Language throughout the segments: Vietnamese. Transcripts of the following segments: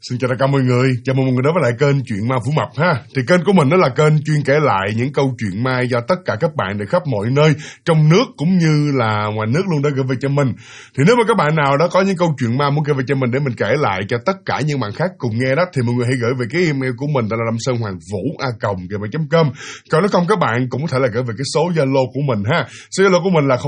Xin chào tất cả mọi người, chào mừng mọi người đến với lại kênh Chuyện Ma Vũ Mập ha. Thì kênh của mình đó là kênh chuyên kể lại những câu chuyện ma do tất cả các bạn từ khắp mọi nơi trong nước cũng như là ngoài nước luôn đã gửi về cho mình. Thì nếu mà các bạn nào đó có những câu chuyện ma muốn gửi về cho mình để mình kể lại cho tất cả những bạn khác cùng nghe đó, thì mọi người hãy gửi về cái email của mình là lamsonhoangvu@gmail.com. Còn nếu không các bạn cũng có thể là gửi về cái số Zalo của mình ha. Số Zalo của mình là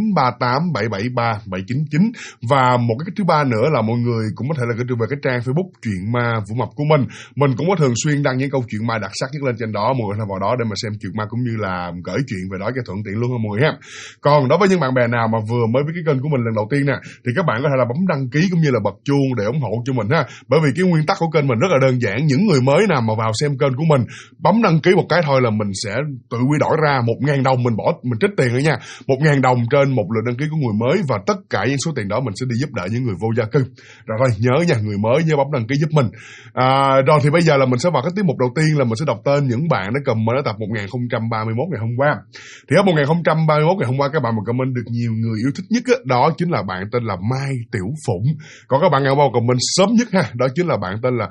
0938773799. Và một cái thứ ba nữa là mọi người cũng có thể là gửi về cái trang Facebook Chuyện Ma Vũ Mập của mình. Mình cũng có thường xuyên đăng những câu chuyện ma đặc sắc nhất lên trên đó, mọi người vào đó để mà xem chuyện ma cũng như là gửi chuyện về đó cho thuận tiện luôn ha mọi người ha. Còn đối với những bạn bè nào mà vừa mới với cái kênh của mình lần đầu tiên nè, thì các bạn có thể là bấm đăng ký cũng như là bật chuông để ủng hộ cho mình ha. Bởi vì cái nguyên tắc của kênh mình rất là đơn giản, những người mới nào mà vào xem kênh của mình bấm đăng ký một cái thôi là mình sẽ tự quy đổi ra 1.000 đồng, mình trích tiền rồi nha, 1.000 đồng trên một lượt đăng ký của người mới, và tất cả những số tiền đó mình sẽ đi giúp đỡ những người vô gia cư. Rồi thôi nhớ nha, người mới nhớ bấm đăng ký giúp mình. Rồi thì bây giờ là mình sẽ vào cái tiết mục đầu tiên là mình sẽ đọc tên những bạn đã comment ở tập 1031 ngày hôm qua. Thì ở 1031 ngày hôm qua các bạn mà comment được nhiều người yêu thích nhất á, đó chính là bạn tên là Mai Tiểu Phụng. Còn các bạn nào mà comment sớm nhất ha, đó chính là bạn tên là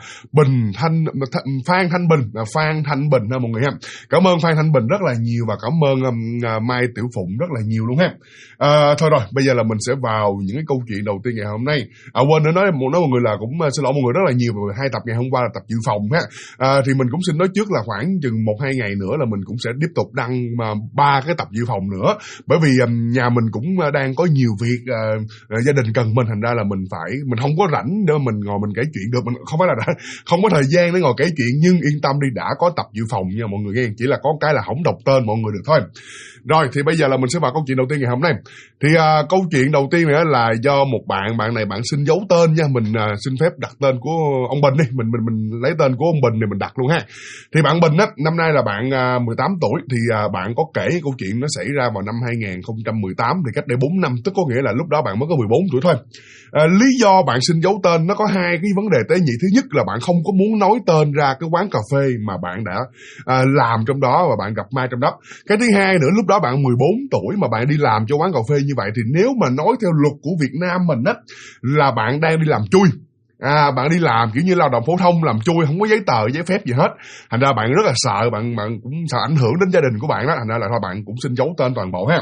Phan Thanh Bình ha mọi người ha. Cảm ơn Phan Thanh Bình rất là nhiều và cảm ơn Mai Tiểu Phụng rất là nhiều luôn ha. Thôi rồi, bây giờ là mình sẽ vào những cái câu chuyện đầu tiên ngày hôm nay. Quên nữa nói mọi người là cũng xin lỗi mọi người rất là nhiều về 2 tập ngày hôm qua là tập dự phòng ha. Thì mình cũng xin nói trước là khoảng chừng 1-2 ngày nữa là mình cũng sẽ tiếp tục đăng 3 cái tập dự phòng nữa, bởi vì nhà mình cũng đang có nhiều việc, gia đình cần mình, thành ra là mình không có rảnh để mình ngồi mình kể chuyện được, mình không phải là không có thời gian để ngồi kể chuyện, nhưng yên tâm đi, đã có tập dự phòng nha mọi người nghe, chỉ là có cái là không đọc tên mọi người được thôi. Rồi thì bây giờ là mình sẽ vào câu chuyện đầu tiên ngày hôm nay. Thì câu chuyện đầu tiên này là do một bạn này bạn xin giấu tên nha, mình xin phép đặt tên của ông Bình đi, mình lấy tên của ông Bình này mình đặt luôn ha. Thì bạn Bình á, năm nay là bạn 18 tuổi, thì bạn có kể câu chuyện nó xảy ra vào năm 2018, thì cách đây 4 năm, tức có nghĩa là lúc đó bạn mới có 14 tuổi thôi. Lý do bạn xin giấu tên nó có 2 cái vấn đề tế nhị. Thứ nhất là bạn không có muốn nói tên ra cái quán cà phê mà bạn đã làm trong đó và bạn gặp Mai trong đó. Cái thứ hai nữa, lúc đó bạn 14 tuổi mà bạn đi làm cho quán cà phê như vậy, thì nếu mà nói theo luật của Việt Nam mình á, là bạn đang đi làm chui. Bạn đi làm kiểu như lao động phổ thông, làm chui, không có giấy tờ, giấy phép gì hết. Thành ra bạn rất là sợ, bạn cũng sợ ảnh hưởng đến gia đình của bạn đó. Thành ra là thôi bạn cũng xin giấu tên toàn bộ ha.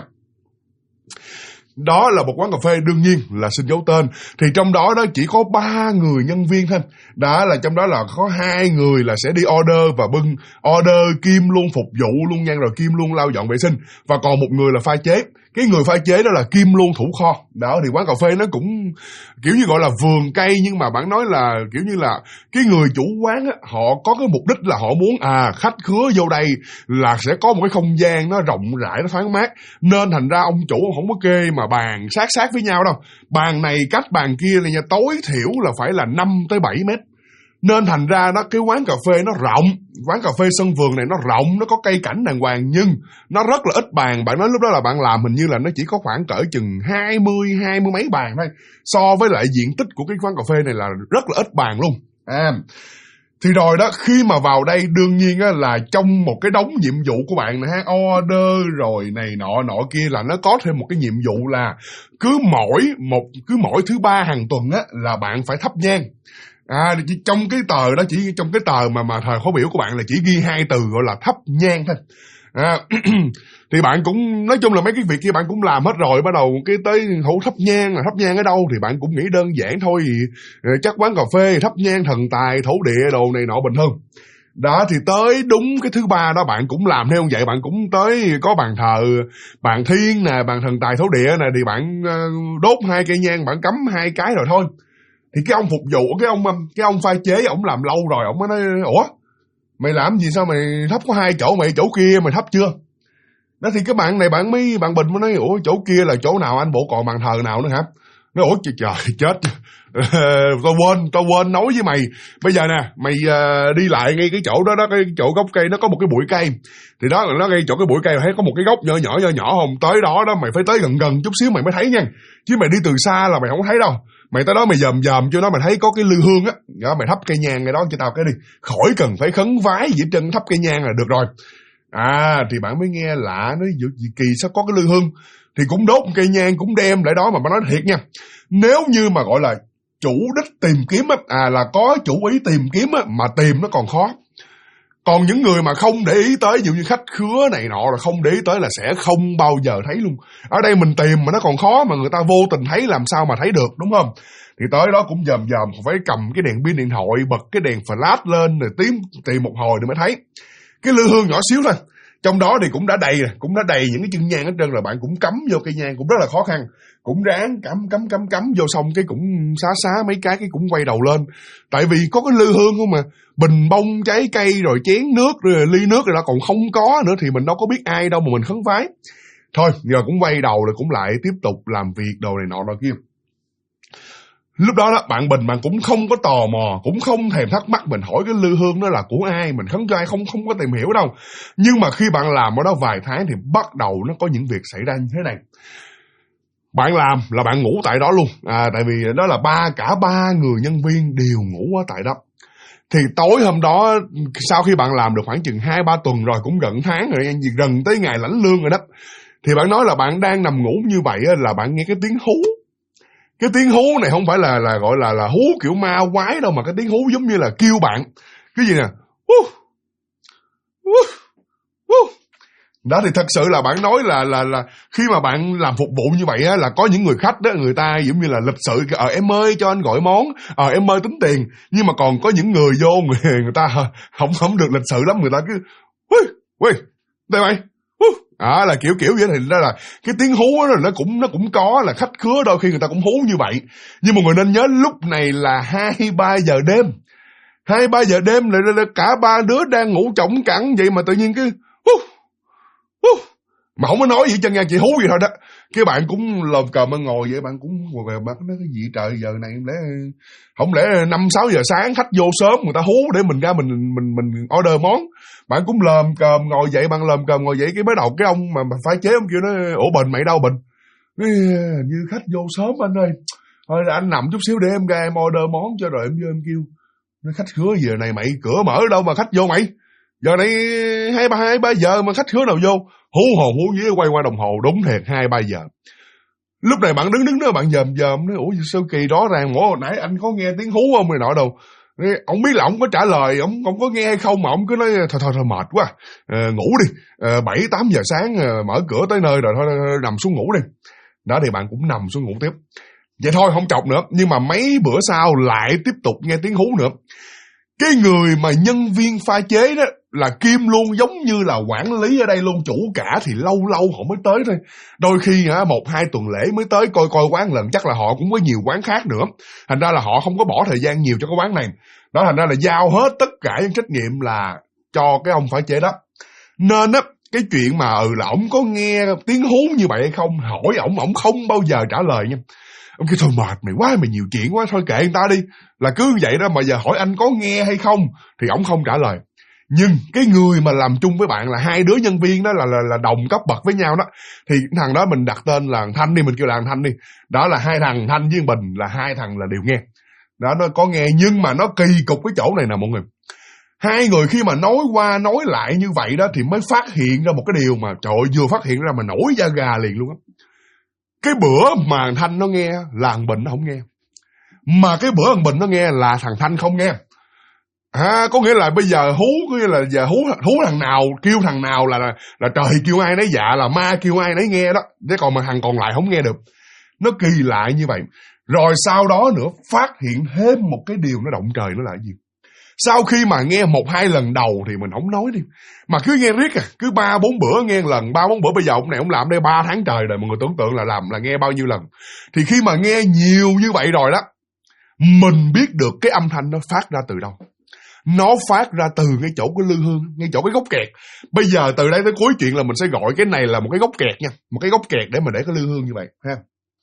Đó là một quán cà phê, đương nhiên là xin giấu tên. Thì trong đó chỉ có 3 người nhân viên thôi. Đó là trong đó là có 2 người là sẽ đi order và bưng order, kim luôn phục vụ luôn nha, rồi kim luôn lau dọn vệ sinh, và còn một người là pha chế. Cái người pha chế đó là kim luôn thủ kho. Đó thì quán cà phê nó cũng kiểu như gọi là vườn cây, nhưng mà bạn nói là kiểu như là cái người chủ quán á, họ có cái mục đích là họ muốn khách khứa vô đây là sẽ có một cái không gian nó rộng rãi, nó thoáng mát, nên thành ra ông chủ ông không có kê mà bàn sát với nhau đâu. Bàn này cách bàn kia này nha, tối thiểu là phải là 5-7 mét. Nên thành ra đó, cái quán cà phê nó rộng, quán cà phê sân vườn này nó rộng, nó có cây cảnh đàng hoàng, nhưng nó rất là ít bàn. Bạn nói lúc đó là bạn làm hình như là nó chỉ có khoảng cỡ chừng 20 mấy bàn thôi. So với lại diện tích của cái quán cà phê này là rất là ít bàn luôn. Thì rồi đó, khi mà vào đây đương nhiên á, là trong một cái đống nhiệm vụ của bạn này ha, order rồi này nọ kia, là nó có thêm một cái nhiệm vụ là cứ mỗi thứ 3 hàng tuần á là bạn phải thắp nhang. Trong cái tờ đó, chỉ trong cái tờ mà thời khóa biểu của bạn là chỉ ghi 2 từ gọi là thắp nhang thôi. Thì bạn cũng nói chung là mấy cái việc kia bạn cũng làm hết rồi, bắt đầu cái tới thủ thắp nhang ở đâu thì bạn cũng nghĩ đơn giản thôi, chắc quán cà phê thắp nhang thần tài thổ địa đồ này nọ bình thường. Đó thì tới đúng cái thứ 3 đó bạn cũng làm theo vậy, bạn cũng tới có bàn thờ bàn thiên nè, bàn thần tài thổ địa nè, thì bạn đốt 2 cây nhang, bạn cắm 2 cái rồi thôi. Thì cái ông phục vụ, cái ông pha chế, ông làm lâu rồi, ông mới nói ủa mày làm gì, sao mày thắp có 2 chỗ, mày chỗ kia mày thắp chưa? Đó thì cái bạn này bạn Bình mới nói ủa chỗ kia là chỗ nào anh, bộ còn bàn thờ nào nữa hả? Nói ủa trời chết tao quên nói với mày, bây giờ nè mày đi lại ngay cái chỗ đó, cái chỗ gốc cây nó có một cái bụi cây, thì đó là nó ngay chỗ cái bụi cây thấy có một cái gốc nhỏ không, tới đó mày phải tới gần chút xíu mày mới thấy nha, chứ mày đi từ xa là mày không thấy đâu. Mày tới đó mày dòm cho nó, mày thấy có cái lư hương á, đó mày thắp cây nhang ngay đó cho tao cái đi, khỏi cần phải khấn vái gì hết trơn, thắp cây nhang là được rồi. Thì bạn mới nghe lạ, nói gì kỳ sao có cái lư hương, thì cũng đốt cây nhang cũng đem lại đó. Mà nói thiệt nha, nếu như mà gọi là chủ đích tìm kiếm á, là có chủ ý tìm kiếm á, mà tìm nó còn khó. Còn những người mà không để ý tới, ví dụ như khách khứa này nọ là không để ý tới là sẽ không bao giờ thấy luôn. Ở đây mình tìm mà nó còn khó, mà người ta vô tình thấy làm sao mà thấy được, đúng không? Thì tới đó cũng dòm phải cầm cái đèn pin điện thoại, bật cái đèn flash lên rồi tìm một hồi rồi mới thấy. Cái lư hương nhỏ xíu thôi, trong đó thì cũng đã đầy những cái chân nhang hết trơn rồi, bạn cũng cắm vô cây nhang cũng rất là khó khăn, cũng ráng cắm vô, xong cái cũng xá mấy cái cũng quay đầu lên, tại vì có cái lư hương không mà, bình bông trái cây rồi chén nước rồi ly nước rồi đó còn không có nữa thì mình đâu có biết ai đâu mà mình khấn vái. Thôi giờ cũng quay đầu rồi cũng lại tiếp tục làm việc đồ này nọ rồi kia. Lúc đó bạn Bình bạn cũng không có tò mò, cũng không thèm thắc mắc mình hỏi cái lư hương đó là của ai, mình khấn cho ai, không có tìm hiểu đâu. Nhưng mà khi bạn làm ở đó vài tháng thì bắt đầu nó có những việc xảy ra như thế này. Bạn làm là bạn ngủ tại đó luôn, tại vì đó là cả ba người nhân viên đều ngủ ở tại đó. Thì tối hôm đó, sau khi bạn làm được khoảng chừng 2-3 tuần rồi, cũng gần tháng rồi, gần tới ngày lãnh lương rồi đó, thì bạn nói là bạn đang nằm ngủ như vậy là bạn nghe cái tiếng hú. Cái tiếng hú này không phải là gọi là hú kiểu ma quái đâu, mà cái tiếng hú giống như là kêu bạn. Cái gì nè? Đó thì thật sự là bạn nói là khi mà bạn làm phục vụ như vậy á, là có những người khách đó, người ta giống như là lịch sự, em ơi cho anh gọi món, em ơi tính tiền. Nhưng mà còn có những người vô, người ta không được lịch sự lắm, người ta cứ đây mày. Là kiểu vậy. Thì đó là cái tiếng hú đó, nó cũng có là khách khứa đôi khi người ta cũng hú như vậy. Nhưng mà người nên nhớ lúc này là 2-3 giờ đêm. 2-3 giờ đêm là cả ba đứa đang ngủ chổng cẳng vậy mà tự nhiên cái mà không có nói gì chân nha, chỉ hú vậy thôi đó. Cái bạn cũng lồm cồm mà ngồi vậy, bạn cũng bạn nói cái gì trời, giờ này không lẽ 5-6 giờ sáng khách vô sớm người ta hú để mình ra mình order món. Bạn cũng lồm cồm ngồi dậy, cái bắt đầu cái ông mà pha chế ông kêu nói ủa Bình mày đâu Bình? Như khách vô sớm anh ơi. Thôi anh nằm chút xíu để em ra em order món cho rồi em vô em kêu. Nói khách khứa giờ này mày cửa mở đâu mà khách vô mày? Giờ này 2-3 giờ mà khách khứa nào vô? Hú hồn hú vía quay qua đồng hồ, đúng thiệt 2-3 giờ. Lúc này bạn đứng đó bạn dòm nói ủa sao kỳ đó ràng hồi nãy anh có nghe tiếng hú không này nọ đâu. Ông biết là ông có trả lời, ông có nghe hay không mà ông cứ nói thôi mệt quá, ngủ đi, 7-8 giờ sáng mở cửa tới nơi rồi, thôi nằm xuống ngủ đi. Đó thì bạn cũng nằm xuống ngủ tiếp. Vậy thôi không chọc nữa, nhưng mà mấy bữa sau lại tiếp tục nghe tiếng hú nữa. Cái người mà nhân viên pha chế đó là Kim luôn, giống như là quản lý ở đây luôn, chủ cả thì lâu họ mới tới thôi. Đôi khi 1-2 tuần lễ mới tới coi quán lần, chắc là họ cũng có nhiều quán khác nữa. Thành ra là họ không có bỏ thời gian nhiều cho cái quán này. Đó, thành ra là giao hết tất cả những trách nhiệm là cho cái ông pha chế đó. Nên á, cái chuyện mà là ổng có nghe tiếng hú như vậy hay không, hỏi ổng không bao giờ trả lời nha. Ông kêu thôi mệt mày quá, mày nhiều chuyện quá, thôi kệ người ta đi. Là cứ vậy đó, mà giờ hỏi anh có nghe hay không thì ổng không trả lời. Nhưng cái người mà làm chung với bạn là hai đứa nhân viên đó là đồng cấp bậc với nhau đó. Thì thằng đó mình đặt tên là thằng Thanh đi, mình kêu là thằng Thanh đi. Đó là hai thằng Thanh với Bình là hai thằng là đều nghe. Đó, nó có nghe, nhưng mà nó kỳ cục cái chỗ này nè mọi người. Hai người khi mà nói qua nói lại như vậy đó thì mới phát hiện ra một cái điều mà trời ơi, vừa phát hiện ra mà nổi da gà liền luôn á. Cái bữa mà thằng Thanh nó nghe là thằng Bình nó không nghe. Mà cái bữa thằng Bình nó nghe là thằng Thanh không nghe. Có nghĩa là bây giờ hú, có nghĩa là giờ hú thằng nào, kêu thằng nào là trời kêu ai nấy dạ, là ma kêu ai nấy nghe đó. Thế còn mà thằng còn lại không nghe được. Nó kỳ lạ như vậy. Rồi sau đó nữa phát hiện thêm một cái điều nó động trời nó là gì? Sau khi mà nghe 1-2 lần đầu thì mình không nói đi, mà cứ nghe riết cứ 3-4 bữa nghe lần, 3-4 bữa. Bây giờ ông này ông làm đây 3 tháng trời rồi, mọi người tưởng tượng là làm là nghe bao nhiêu lần. Thì khi mà nghe nhiều như vậy rồi đó, mình biết được cái âm thanh nó phát ra từ đâu. Nó phát ra từ ngay chỗ cái lư hương, ngay chỗ cái gốc kẹt. Bây giờ từ đây tới cuối chuyện là mình sẽ gọi cái này là một cái gốc kẹt nha, một cái gốc kẹt để mà để cái lư hương như vậy ha.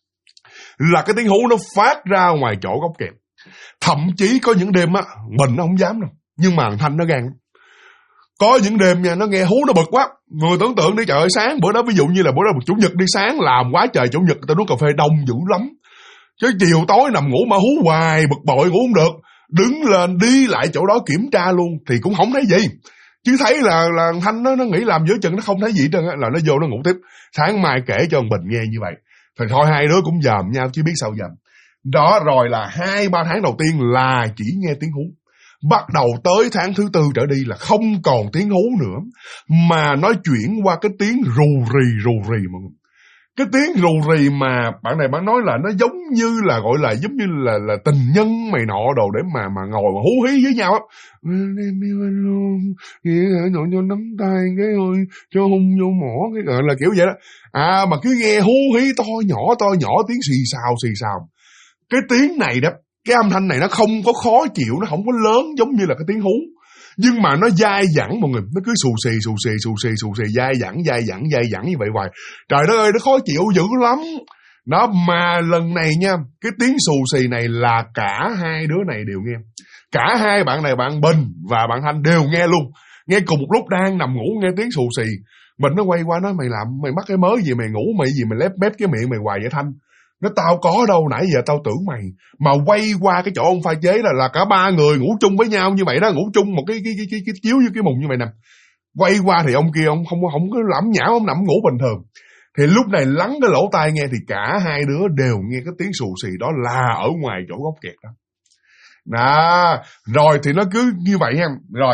Là cái tiếng hú nó phát ra ngoài chỗ gốc kẹt. Thậm chí có những đêm á, mình nó không dám đâu, nhưng mà thằng Thanh nó gan. Có những đêm nha, nó nghe hú nó bực quá. Người tưởng tượng đi, trời ơi, sáng bữa đó, ví dụ như là bữa đó Chủ nhật đi, sáng làm quá trời, Chủ nhật tao uống cà phê đông dữ lắm. Chứ chiều tối nằm ngủ mà hú hoài, bực bội ngủ không được. Đứng lên đi lại chỗ đó kiểm tra luôn thì cũng không thấy gì. Chứ thấy là Thanh nó nghĩ làm giữa chừng nó không thấy gì hết trơn á, là nó vô nó ngủ tiếp. Sáng mai kể cho ông Bình nghe như vậy. Thì thôi hai đứa cũng dòm nhau chứ biết sao dòm. Đó, rồi là 2-3 tháng đầu tiên là chỉ nghe tiếng hú. Bắt đầu tới tháng thứ 4 trở đi là không còn tiếng hú nữa, mà nó chuyển qua cái tiếng rù rì mọi người. Cái tiếng rù rì mà bạn này bạn nói là nó giống như là gọi là giống như là tình nhân mày nọ đồ để mà ngồi mà hú hí với nhau á. Em yêu anh luôn, nhổ cho nắm tay cái ơi, cho hung vô mỏ cái gọi là kiểu vậy đó. Mà cứ nghe hú hí to nhỏ tiếng xì xào. Cái tiếng này đó, cái âm thanh này nó không có khó chịu, nó không có lớn giống như là cái tiếng hú, nhưng mà nó dai dẳng mọi người, nó cứ xù xì dai dẳng như vậy hoài. Trời đất ơi, nó khó chịu dữ lắm. Đó, mà lần này nha, cái tiếng xù xì này là cả hai đứa này đều nghe. Cả hai bạn này, bạn Bình và bạn Thanh đều nghe luôn. Nghe cùng một lúc đang nằm ngủ nghe tiếng xù xì. Bình nó quay qua nói, mày mắc cái mớ gì, mày ngủ mày gì mày lép bép cái miệng mày hoài vậy Thanh? Nó tao có đâu, nãy giờ tao tưởng mày. Mà quay qua cái chỗ ông pha chế là cả ba người ngủ chung với nhau như vậy đó, ngủ chung một cái chiếu như cái mùng như vậy nè. Quay qua thì ông kia ông không có lẩm nhẩm, ông nằm ngủ bình thường. Thì lúc này lắng cái lỗ tai nghe thì cả hai đứa đều nghe cái tiếng xù xì đó là ở ngoài chỗ góc kẹt đó. Đó, rồi thì nó cứ như vậy nha. Rồi,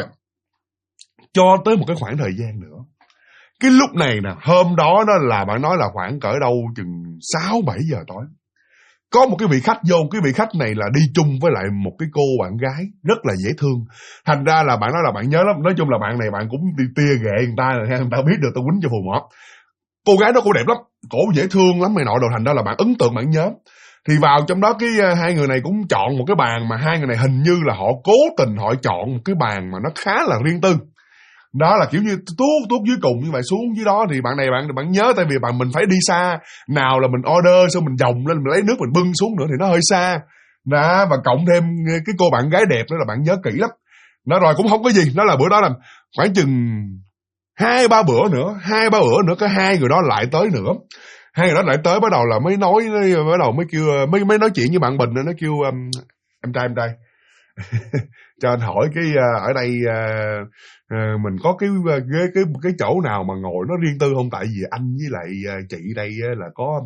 cho tới một cái khoảng thời gian nữa. Cái lúc này nè, hôm đó là bạn nói là khoảng cỡ đâu chừng 6-7 giờ tối. Có một cái vị khách vô, cái vị khách này là đi chung với lại một cái cô bạn gái rất là dễ thương. Thành ra là bạn nói là bạn nhớ lắm. Nói chung là bạn này bạn cũng đi tia ghệ người ta rồi, người ta biết được tao quýnh cho phù mọt. Cô gái đó cũng đẹp lắm, cổ dễ thương lắm mày nội đồ, thành ra là bạn ấn tượng, bạn nhớ. Thì vào trong đó cái hai người này cũng chọn một cái bàn mà hai người này hình như là họ cố tình họ chọn một cái bàn mà nó khá là riêng tư. Đó là kiểu như tuốt dưới cùng như vậy, xuống dưới đó thì bạn này bạn nhớ, tại vì mình phải đi xa, nào là mình order xong mình vòng lên mình lấy nước mình bưng xuống nữa thì nó hơi xa. Đó, và cộng thêm cái cô bạn gái đẹp nữa là bạn nhớ kỹ lắm. Nó rồi cũng không có gì, nó là bữa đó là khoảng chừng 2-3 bữa nữa cái hai người đó lại tới nữa. Hai người đó lại tới bắt đầu là mới nói, bắt đầu mới kêu mới nói chuyện với bạn Bình, nó kêu em trai cho anh hỏi cái ở đây mình có cái ghế cái chỗ nào mà ngồi nó riêng tư không, tại vì anh với lại chị đây là có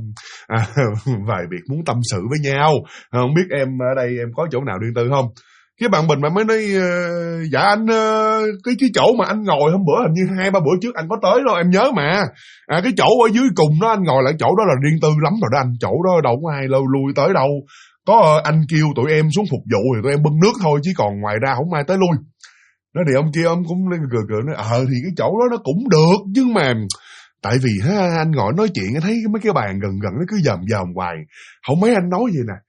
vài việc muốn tâm sự với nhau, không biết em ở đây em có chỗ nào riêng tư không. Cái bạn Bình mà mới nói dạ anh cái chỗ mà anh ngồi hôm bữa hình như 2-3 bữa trước anh có tới đâu em nhớ mà, cái chỗ ở dưới cùng đó anh ngồi lại chỗ đó là riêng tư lắm rồi đó anh, chỗ đó đâu có ai lui tới đâu, có anh kêu tụi em xuống phục vụ thì tụi em bưng nước thôi chứ còn ngoài ra không ai tới lui. Đó thì ông kia ông cũng lên cười nói thì cái chỗ đó nó cũng được, nhưng mà tại vì anh ngồi nói chuyện thấy mấy cái bàn gần nó cứ dòm hoài, không mấy anh nói gì nè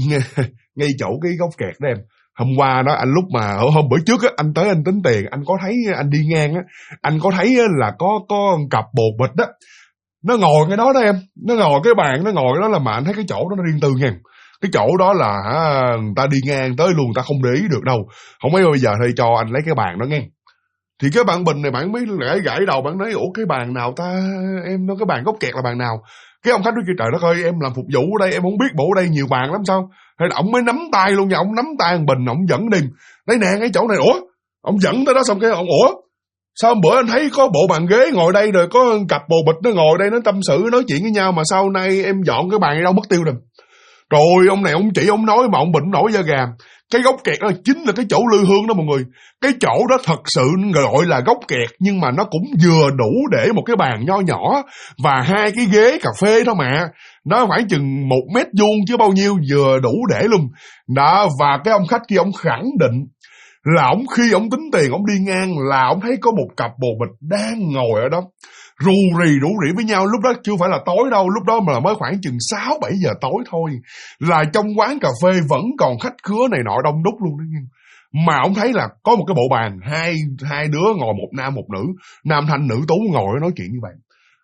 ngay chỗ cái góc kẹt đó em. Hôm qua đó anh lúc mà hôm bữa trước á, anh tới anh tính tiền, anh có thấy anh đi ngang á, anh có thấy là có cặp bồ bịch đó, nó ngồi cái đó em, nó ngồi cái bàn, nó ngồi cái đó là mà anh thấy cái chỗ đó nó riêng tư nha. Cái chỗ đó là người ta đi ngang tới luôn, người ta không để ý được đâu. Không mấy bây giờ thì cho anh lấy cái bàn đó nghe. Thì cái bạn Bình này bạn mới gãi đầu, bạn nói ủa cái bàn nào ta em, nó cái bàn góc kẹt là bàn nào. Cái ông khách nói trời đất ơi em làm phục vụ ở đây em không biết, bộ ở đây nhiều bàn lắm sao. Hay là ông mới nắm tay luôn nha, ông nắm tay thằng Bình, ông dẫn đi đấy nè cái chỗ này. Ủa ông dẫn tới đó xong cái ông ủa sao bữa anh thấy có bộ bàn ghế ngồi đây rồi có cặp bồ bịch nó ngồi đây nó tâm sự nói chuyện với nhau, mà sau nay em dọn cái bàn này đâu mất tiêu rồi. Rồi ông này ông chỉ ông nói mà ông Bình nổi da gà. Cái góc kẹt đó chính là cái chỗ lư hương đó mọi người. Cái chỗ đó thật sự gọi là góc kẹt, nhưng mà nó cũng vừa đủ để một cái bàn nho nhỏ và 2 cái ghế cà phê thôi mà. Nó khoảng chừng 1 mét vuông chứ bao nhiêu, vừa đủ để luôn. Đó, và cái ông khách kia ông khẳng định là khi ông tính tiền ông đi ngang là ông thấy có một cặp bồ bịch đang ngồi ở đó rủ rỉ với nhau. Lúc đó chưa phải là tối đâu, lúc đó mà mới khoảng chừng 6-7 giờ tối thôi, là trong quán cà phê vẫn còn khách khứa này nọ đông đúc luôn đó nha. Mà ông thấy là có một cái bộ bàn, hai đứa ngồi, một nam một nữ, nam thanh nữ tú ngồi nói chuyện như vậy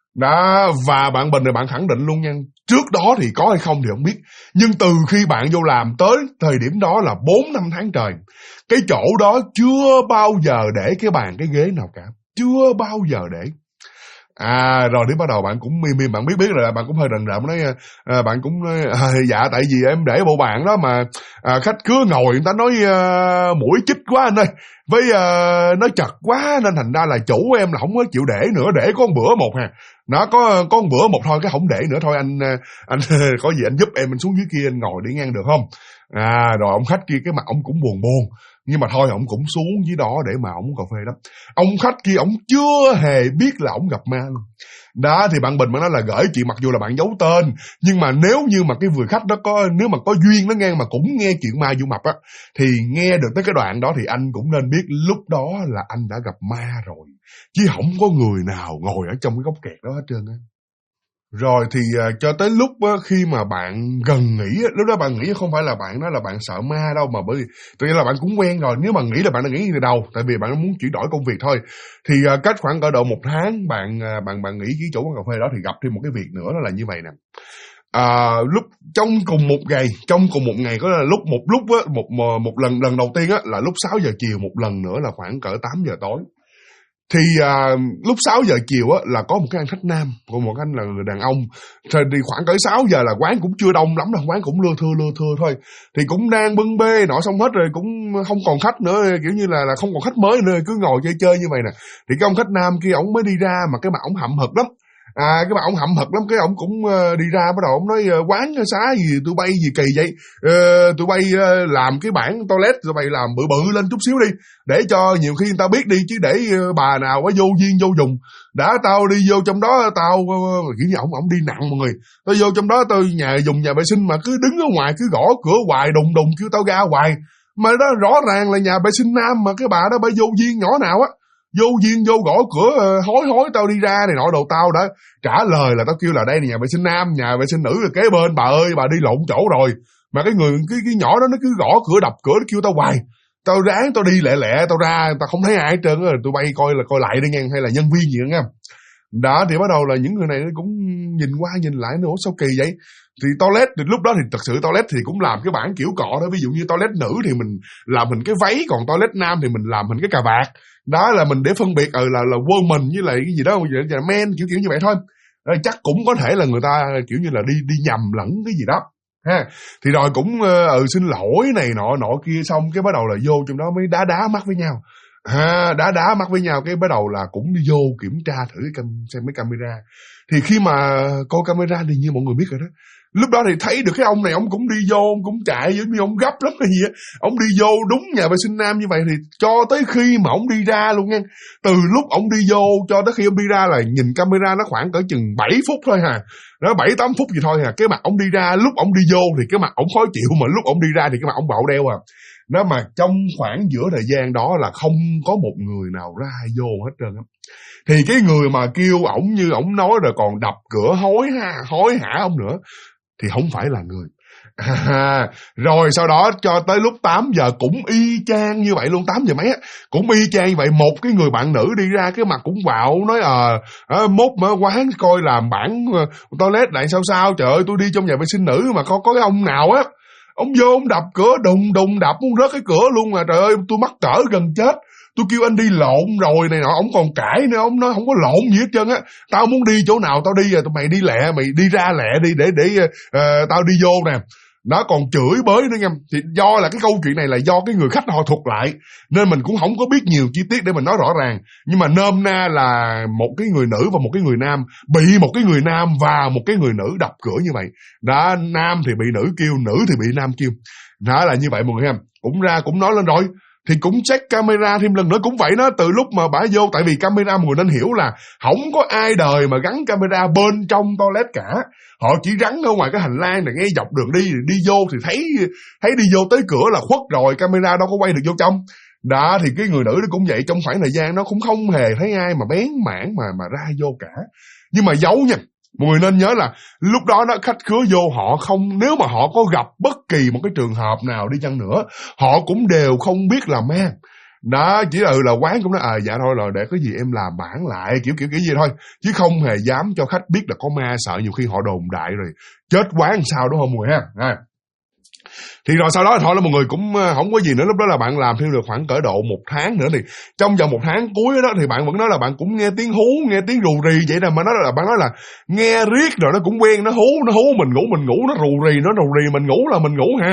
đó. Và bạn Bình này bạn khẳng định luôn nha, trước đó thì có hay không thì không biết, nhưng từ khi bạn vô làm tới thời điểm đó là 4-5 tháng trời, cái chỗ đó chưa bao giờ để cái bàn cái ghế nào cả, chưa bao giờ để. Rồi đến bắt đầu bạn cũng mềm bạn biết rồi, bạn cũng hơi rần rợn nói bạn cũng nói, dạ tại vì em để bộ bàn đó mà khách cứ ngồi người ta nói mũi chích quá anh ơi, với nó chật quá nên thành ra là chủ em là không có chịu để nữa, để có một bữa một hà. Nó có một bữa một thôi, cái không để nữa thôi anh có gì anh giúp em xuống dưới kia anh ngồi để ngang được không? Rồi ông khách kia cái mặt ông cũng buồn, nhưng mà thôi ông cũng xuống dưới đó để mà ông uống cà phê đó. Ông khách kia ông chưa hề biết là ông gặp ma luôn. Đó thì bạn Bình bạn nói là gửi chuyện mặc dù là bạn giấu tên, nhưng mà nếu như mà cái người khách đó nếu mà có duyên nó nghe mà cũng nghe chuyện ma Vũ Mập á, thì nghe được tới cái đoạn đó thì anh cũng nên biết lúc đó là anh đã gặp ma rồi, chứ không có người nào ngồi ở trong cái góc kẹt đó hết trơn á. Rồi thì cho tới lúc khi mà bạn gần nghỉ, lúc đó bạn nghĩ không phải là bạn nói là bạn sợ ma đâu, mà bởi vì tự nhiên là bạn cũng quen rồi. Nếu mà nghĩ là bạn đã nghĩ từ đầu, tại vì bạn muốn chuyển đổi công việc thôi. Thì cách khoảng cỡ độ 1 tháng bạn nghỉ cái chỗ quán cà phê đó thì gặp thêm một cái việc nữa, đó là như vậy nè. Lúc trong cùng một ngày có là một lần đầu tiên á là lúc 6 giờ chiều, một lần nữa là khoảng cỡ 8 giờ tối. Thì lúc 6 giờ chiều á là có một cái anh khách nam, còn một anh là người đàn ông. Thì khoảng cỡ 6 giờ là quán cũng chưa đông lắm đâu, quán cũng lưa thưa thôi. Thì cũng đang bưng bê nọ xong hết rồi, cũng không còn khách nữa, kiểu như là không còn khách mới nữa, cứ ngồi chơi như vậy nè. Thì cái ông khách nam kia ổng mới đi ra mà cái mặt ổng hậm hực lắm. Cái bà ông hậm hực lắm, cái ông cũng đi ra bắt đầu ông nói quán xá gì tụi bay gì kỳ vậy, tụi bay làm cái bảng toilet tụi bay làm bự bự lên chút xíu đi, để cho nhiều khi người ta biết đi, chứ để bà nào có vô duyên vô dùng. Đã tao đi vô trong đó tao kiểu như ông đi nặng mọi người, tao vô trong đó tao dùng nhà vệ sinh mà cứ đứng ở ngoài cứ gõ cửa hoài đùng kêu tao ra hoài, mà đó rõ ràng là nhà vệ sinh nam mà cái bà đó bà vô duyên nhỏ nào á, vô duyên vô gõ cửa hối tao đi ra này nọ đồ. Tao đã trả lời là tao kêu là đây là nhà vệ sinh nam, nhà vệ sinh nữ là kế bên, bà ơi bà đi lộn chỗ rồi. Mà cái nhỏ đó nó cứ gõ cửa đập cửa nó kêu tao hoài. Tao ráng tao đi lẹ tao ra, tao không thấy ai hết trơn á, tụi bay coi lại đi nha, hay là nhân viên gì đó nha. Đó thì bắt đầu là những người này cũng nhìn qua nhìn lại nữa, sao kỳ vậy. Thì toilet thì lúc đó thì thật sự toilet thì cũng làm cái bảng kiểu cọ đó, ví dụ như toilet nữ thì mình làm hình cái váy, còn toilet nam thì mình làm hình cái cà vạt. Đó là mình để phân biệt là woman với lại cái gì đó là men, kiểu như vậy thôi. Chắc cũng có thể là người ta kiểu như là đi nhầm lẫn cái gì đó ha. Thì rồi cũng xin lỗi này nọ kia, xong cái bắt đầu là vô trong đó mới đá mắt với nhau. Đá mắt với nhau, cái bắt đầu là cũng đi vô kiểm tra thử xem mấy camera. Thì khi mà coi camera thì như mọi người biết rồi đó, lúc đó thì thấy được cái ông này ông cũng đi vô, ông cũng chạy giống như ông gấp lắm hay gì á, ông đi vô đúng nhà vệ sinh nam như vậy. Thì cho tới khi mà ông đi ra luôn nha, từ lúc ông đi vô cho tới khi ông đi ra là nhìn camera nó khoảng cỡ chừng 7 phút thôi hà, nó 7-8 phút gì thôi hà. Cái mặt ông đi ra, lúc ông đi vô thì cái mặt ông khó chịu, mà lúc ông đi ra thì cái mặt ông bạo đeo à. Nó mà trong khoảng giữa thời gian đó là không có một người nào ra vô hết trơn á. Thì cái người mà kêu ổng như ổng nói rồi còn đập cửa hối hả ông nữa thì không phải là người. Rồi sau đó cho tới lúc 8 giờ cũng y chang như vậy luôn, 8 giờ mấy á, cũng y chang như vậy. Một cái người bạn nữ đi ra, cái mặt cũng bạo, nói mốt mở quán coi làm bản toilet lại sao. Trời ơi, tôi đi trong nhà vệ sinh nữ mà có cái ông nào á, ông vô ông đập cửa đùng đập muốn rớt cái cửa luôn mà. Trời ơi, tôi mắc cỡ gần chết. Tôi kêu anh đi lộn rồi này nọ, ông còn cãi nữa, ông nói không có lộn gì hết trơn á. Tao muốn đi chỗ nào tao đi, tụi mày đi lẹ, mày đi ra lẹ đi để tao đi vô nè. Nó còn chửi bới nữa nha. Thì do là cái câu chuyện này là do cái người khách họ thuật lại, nên mình cũng không có biết nhiều chi tiết để mình nói rõ ràng. Nhưng mà nôm na là một cái người nữ và một cái người nam, bị một cái người nam và một cái người nữ đập cửa như vậy. Đó, nam thì bị nữ kêu, nữ thì bị nam kêu. Đó là như vậy mọi người ha. Cũng ra cũng nói lên rồi. Thì cũng check camera thêm lần nữa cũng vậy đó. Từ lúc mà bả vô, tại vì camera mọi người nên hiểu là không có ai đời mà gắn camera bên trong toilet cả. Họ chỉ gắn ở ngoài cái hành lang này, ngay dọc đường đi vô thì thấy đi vô tới cửa là khuất rồi, camera đâu có quay được vô trong. Đó thì cái người nữ đó cũng vậy, trong khoảng thời gian nó cũng không hề thấy ai mà bén mảng mà ra vô cả. Nhưng mà giấu nha, mọi người nên nhớ là lúc đó khách khứa vô họ không, nếu mà họ có gặp bất kỳ một cái trường hợp nào đi chăng nữa, họ cũng đều không biết là ma. Đó, chỉ là quán cũng nói dạ thôi rồi để có gì em làm bản lại kiểu gì thôi, chứ không hề dám cho khách biết là có ma, sợ nhiều khi họ đồn đại rồi chết quán sao đó không mọi người ha. Thì rồi sau đó thôi là mọi người cũng không có gì nữa. Lúc đó là bạn làm thêm được khoảng cỡ độ 1 tháng nữa. Thì trong vòng 1 tháng cuối đó thì bạn vẫn nói là bạn cũng nghe tiếng hú, nghe tiếng rù rì vậy nè. Mà bạn nói là nghe riết rồi nó cũng quen, nó hú mình ngủ, nó rù rì mình ngủ là mình ngủ ha.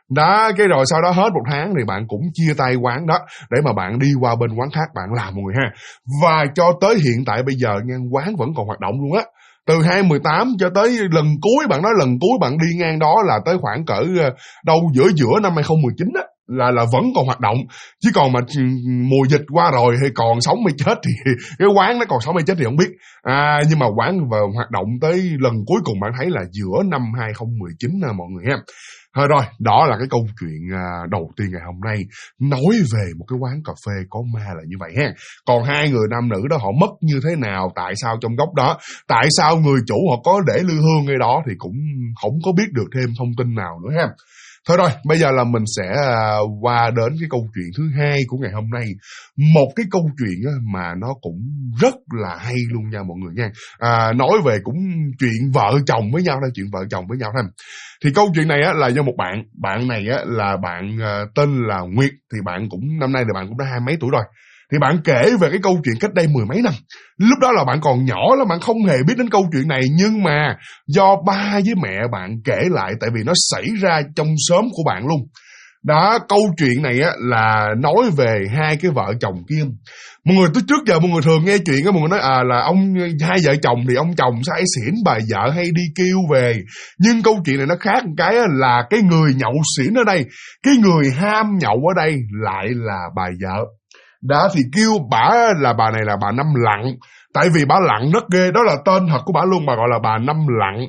Đó, cái rồi sau đó hết 1 tháng thì bạn cũng chia tay quán đó để mà bạn đi qua bên quán khác bạn làm mọi người ha. Và cho tới hiện tại bây giờ nha, quán vẫn còn hoạt động luôn á. Từ 2018 cho tới lần cuối, bạn nói lần cuối bạn đi ngang đó là tới khoảng cỡ đâu giữa năm 2019 á, là vẫn còn hoạt động. Chứ còn mà mùa dịch qua rồi hay còn sống hay chết thì cái quán nó còn sống hay chết thì không biết. Nhưng mà quán hoạt động tới lần cuối cùng bạn thấy là giữa năm 2019 nè mọi người ha. Thôi rồi, đó là cái câu chuyện đầu tiên ngày hôm nay, nói về một cái quán cà phê có ma là như vậy ha. Còn 2 người nam nữ đó họ mất như thế nào, tại sao trong góc đó, tại sao người chủ họ có để lư hương ngay đó thì cũng không có biết được thêm thông tin nào nữa ha. Thôi rồi, bây giờ là mình sẽ qua đến cái câu chuyện thứ hai của ngày hôm nay. Một cái câu chuyện mà nó cũng rất là hay luôn nha mọi người nha. Nói về cũng chuyện vợ chồng với nhau thôi, chuyện vợ chồng với nhau thôi. Thì câu chuyện này là do một bạn này là bạn tên là Nguyệt. Thì bạn cũng, năm nay thì bạn cũng đã 20 mấy tuổi rồi. Thì bạn kể về cái câu chuyện cách đây 10 mấy năm. Lúc đó là bạn còn nhỏ lắm, bạn không hề biết đến câu chuyện này. Nhưng mà do ba với mẹ bạn kể lại, tại vì nó xảy ra trong xóm của bạn luôn. Đó, câu chuyện này là nói về 2 cái vợ chồng kia. Mọi người, trước giờ mọi người thường nghe chuyện mọi người nói là hai vợ chồng thì ông chồng say xỉn, bà vợ hay đi kêu về. Nhưng câu chuyện này nó khác một cái là cái người nhậu xỉn ở đây, cái người ham nhậu ở đây lại là bà vợ. Đó, thì kêu bà là bà này là bà Năm Lặng. Tại vì bà Lặng rất ghê, đó là tên thật của bà luôn, bà gọi là bà Năm Lặng.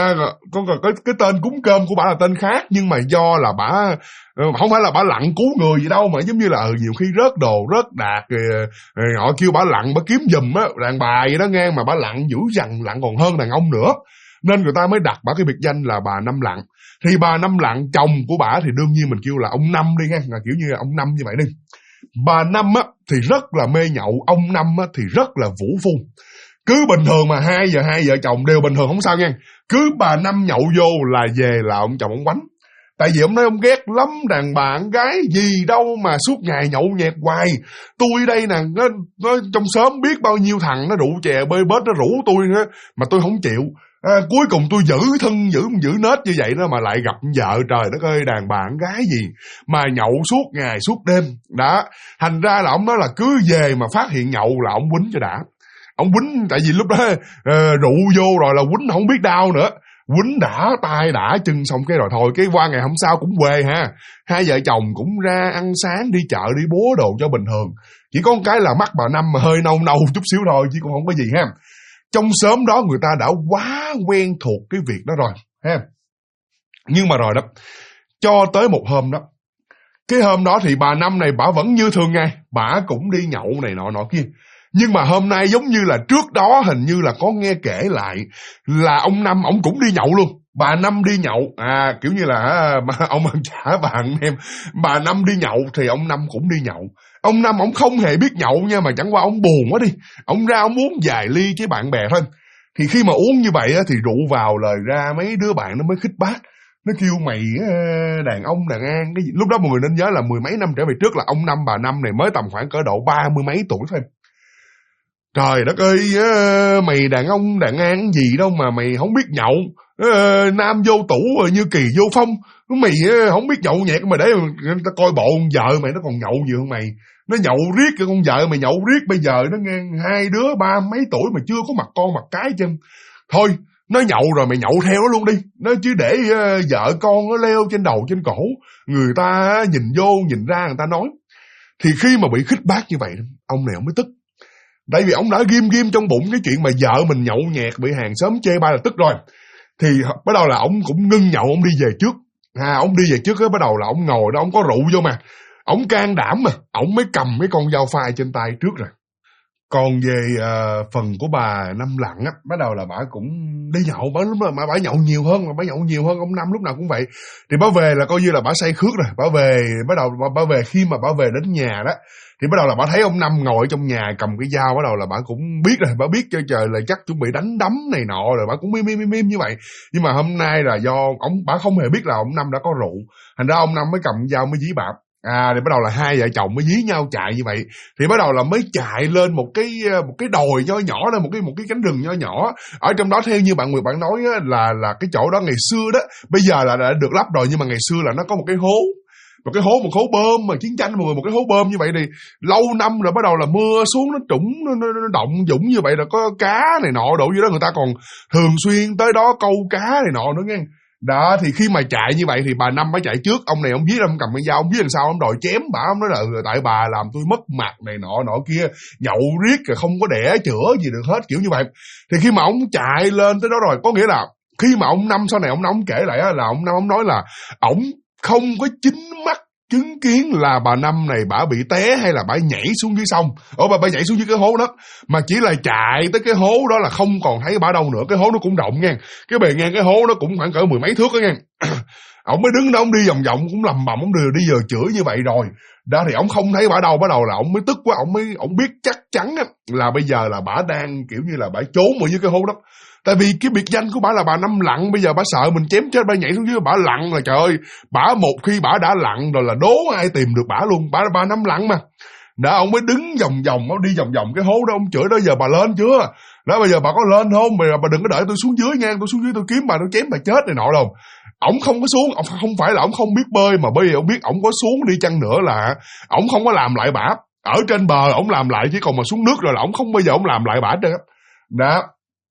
Cái tên cúng cơm của bà là tên khác, nhưng mà do là bà không phải là bà lặng cứu người gì đâu, mà giống như là nhiều khi rớt đồ, rớt đạc, họ kêu bà lặng, bà kiếm giùm á, đàn bà vậy đó nghe, mà bà lặng dữ dằn, lặng còn hơn đàn ông nữa. Nên người ta mới đặt bà cái biệt danh là bà Năm Lặng. Thì bà Năm Lặng, chồng của bà thì đương nhiên mình kêu là ông Năm đi nghe, là kiểu như là ông Năm như vậy đi. Bà Năm thì rất là mê nhậu, ông Năm thì rất là vũ phu. Cứ bình thường mà hai vợ chồng đều bình thường không sao nha. Cứ bà Năm nhậu vô là về là ông chồng ông quánh. Tại vì ông nói ông ghét lắm đàn bà con gái gì đâu mà suốt ngày nhậu nhẹt hoài. Tôi đây nè, nó trong xóm biết bao nhiêu thằng nó rượu chè bơi bết nó rủ tôi nữa, mà tôi không chịu. Cuối cùng tôi giữ thân giữ nết như vậy đó mà lại gặp vợ, trời đất ơi, đàn bà con gái gì mà nhậu suốt ngày suốt đêm. Đó, thành ra là ông nói là cứ về mà phát hiện nhậu là ông quýnh cho đã. Ông quýnh, tại vì lúc đó rượu vô rồi là quýnh không biết đau nữa. Quýnh đã tay đã chân xong cái rồi thôi, cái qua ngày hôm sau cũng quê ha. Hai vợ chồng cũng ra ăn sáng, đi chợ, đi búa đồ cho bình thường. Chỉ có một cái là mắt bà Năm mà hơi nâu chút xíu thôi, chứ cũng không có gì ha. Trong xóm đó người ta đã quá quen thuộc cái việc đó rồi ha. Nhưng mà rồi đó, cho tới một hôm đó, cái hôm đó thì bà Năm này bà vẫn như thường ngày, bà cũng đi nhậu này nọ kia. Nhưng mà hôm nay giống như là trước đó hình như là có nghe kể lại là ông Năm ổng cũng đi nhậu luôn. Bà Năm đi nhậu, kiểu như là ông ăn chả bạn em. Bà Năm đi nhậu thì ông Năm cũng đi nhậu. Ông Năm ổng không hề biết nhậu nha, mà chẳng qua ổng buồn quá đi. Ổng ra ổng uống vài ly với bạn bè thôi. Thì khi mà uống như vậy thì rượu vào lời ra mấy đứa bạn nó mới khích bác. Nó kêu mày đàn ông đàn an cái gì. Lúc đó mọi người nên nhớ là 10 mấy năm trở về trước là ông Năm bà Năm này mới tầm khoảng cỡ độ 30 mấy tuổi thôi. Trời đất ơi, mày đàn ông đàn an gì đâu mà mày không biết nhậu. Nam vô tủ như Kỳ vô Phong. Mày không biết nhậu nhẹt mà để người ta coi bộ con vợ mày nó còn nhậu nhiều hơn mày. Nó nhậu riết, cái con vợ mày nhậu riết, bây giờ nó nghe 2 đứa 30 mấy tuổi mà chưa có mặt con mặt cái chân. Thôi, nó nhậu rồi mày nhậu theo nó luôn đi. Nó chứ để vợ con nó leo trên đầu trên cổ. Người ta nhìn vô nhìn ra người ta nói. Thì khi mà bị khích bác như vậy, ông này ông mới tức. Tại vì ông đã ghim trong bụng cái chuyện mà vợ mình nhậu nhẹt bị hàng xóm chê bai là tức rồi. Thì bắt đầu là ông cũng ngưng nhậu, ông đi về trước. Ông đi về trước bắt đầu là ông ngồi đó, ông có rượu vô mà. Ông can đảm mà, ông mới cầm cái con dao phai trên tay trước rồi. Còn về phần của bà Năm Lặng bắt đầu là bà cũng đi nhậu, mà bà nhậu nhiều hơn ông Năm lúc nào cũng vậy. Thì bà về là coi như là bà say khước rồi, bà về bắt đầu bà về, khi mà bà về đến nhà đó thì bắt đầu là bà thấy ông Năm ngồi trong nhà cầm cái dao, bắt đầu là bà cũng biết rồi, bà biết cho trời là chắc chuẩn bị đánh đấm này nọ rồi, bà cũng mim như vậy. Nhưng mà hôm nay là do bà không hề biết là ông Năm đã có rượu, thành ra ông Năm mới cầm dao mới dí bà. Thì bắt đầu là hai vợ chồng mới dí nhau chạy như vậy. Thì bắt đầu là mới chạy lên một cái đồi nho nhỏ đó, một cái cánh rừng nho nhỏ. Ở trong đó theo như bạn Nguyệt bạn nói á, là cái chỗ đó ngày xưa đó, bây giờ là đã được lắp rồi, nhưng mà ngày xưa là nó có một cái hố. Một hố bơm mà chiến tranh mọi người, một cái hố bơm như vậy thì lâu năm rồi bắt đầu là mưa xuống nó trũng, nó động dũng như vậy, rồi có cá này nọ đổ vô đó, người ta còn thường xuyên tới đó câu cá này nọ nữa nghe. Đó, thì khi mà chạy như vậy thì bà Năm mới chạy trước. Ông này ông viết, ông cầm cái dao, ông viết làm sao ông đòi chém bà. Ông nói là tại bà làm tôi mất mặt này nọ kia, nhậu riết rồi không có đẻ chữa gì được hết, kiểu như vậy. Thì khi mà ông chạy lên tới đó rồi, có nghĩa là khi mà ông Năm sau này ông kể lại là ông Năm ông nói là ông không có chính mắt chứng kiến là bà Năm này bả bị té hay là bả nhảy xuống dưới sông, bà nhảy xuống dưới cái hố đó, mà chỉ là chạy tới cái hố đó là không còn thấy bả đâu nữa. Cái hố nó cũng rộng nha, cái bề ngang cái hố nó cũng khoảng cỡ 10 mấy thước đó nha. Ông mới đứng đó, ông đi vòng vòng cũng lầm bầm, ông đi giờ chửi như vậy rồi đó, thì ông không thấy bả đâu. Bắt đầu là ông mới tức quá, ông biết chắc chắn là bây giờ là bả đang kiểu như là bả trốn ở dưới cái hố đó. Tại vì cái biệt danh của bả là bà Năm lặn, bây giờ bả sợ mình chém chết, bả nhảy xuống dưới, bả lặn là trời ơi, bả một khi bả đã lặn rồi là đố ai tìm được bả luôn, bà Năm lặn mà. Đó, ông mới đứng vòng vòng, ông đi vòng vòng cái hố đó, ông chửi đó, giờ bà lên chưa? Đó, bây giờ bà có lên không? Bây giờ bà đừng có đợi tôi xuống dưới nha, tôi xuống dưới tôi kiếm bà, tôi chém bà chết này nọ đâu. Ổng không có xuống, không phải là ổng không biết bơi, mà bởi vì ổng biết ổng có xuống đi chăng nữa là ổng không có làm lại bả. Ở trên bờ ổng làm lại, chứ còn mà xuống nước rồi là ổng không bao giờ ổng làm lại bả hết trơn á. Đó.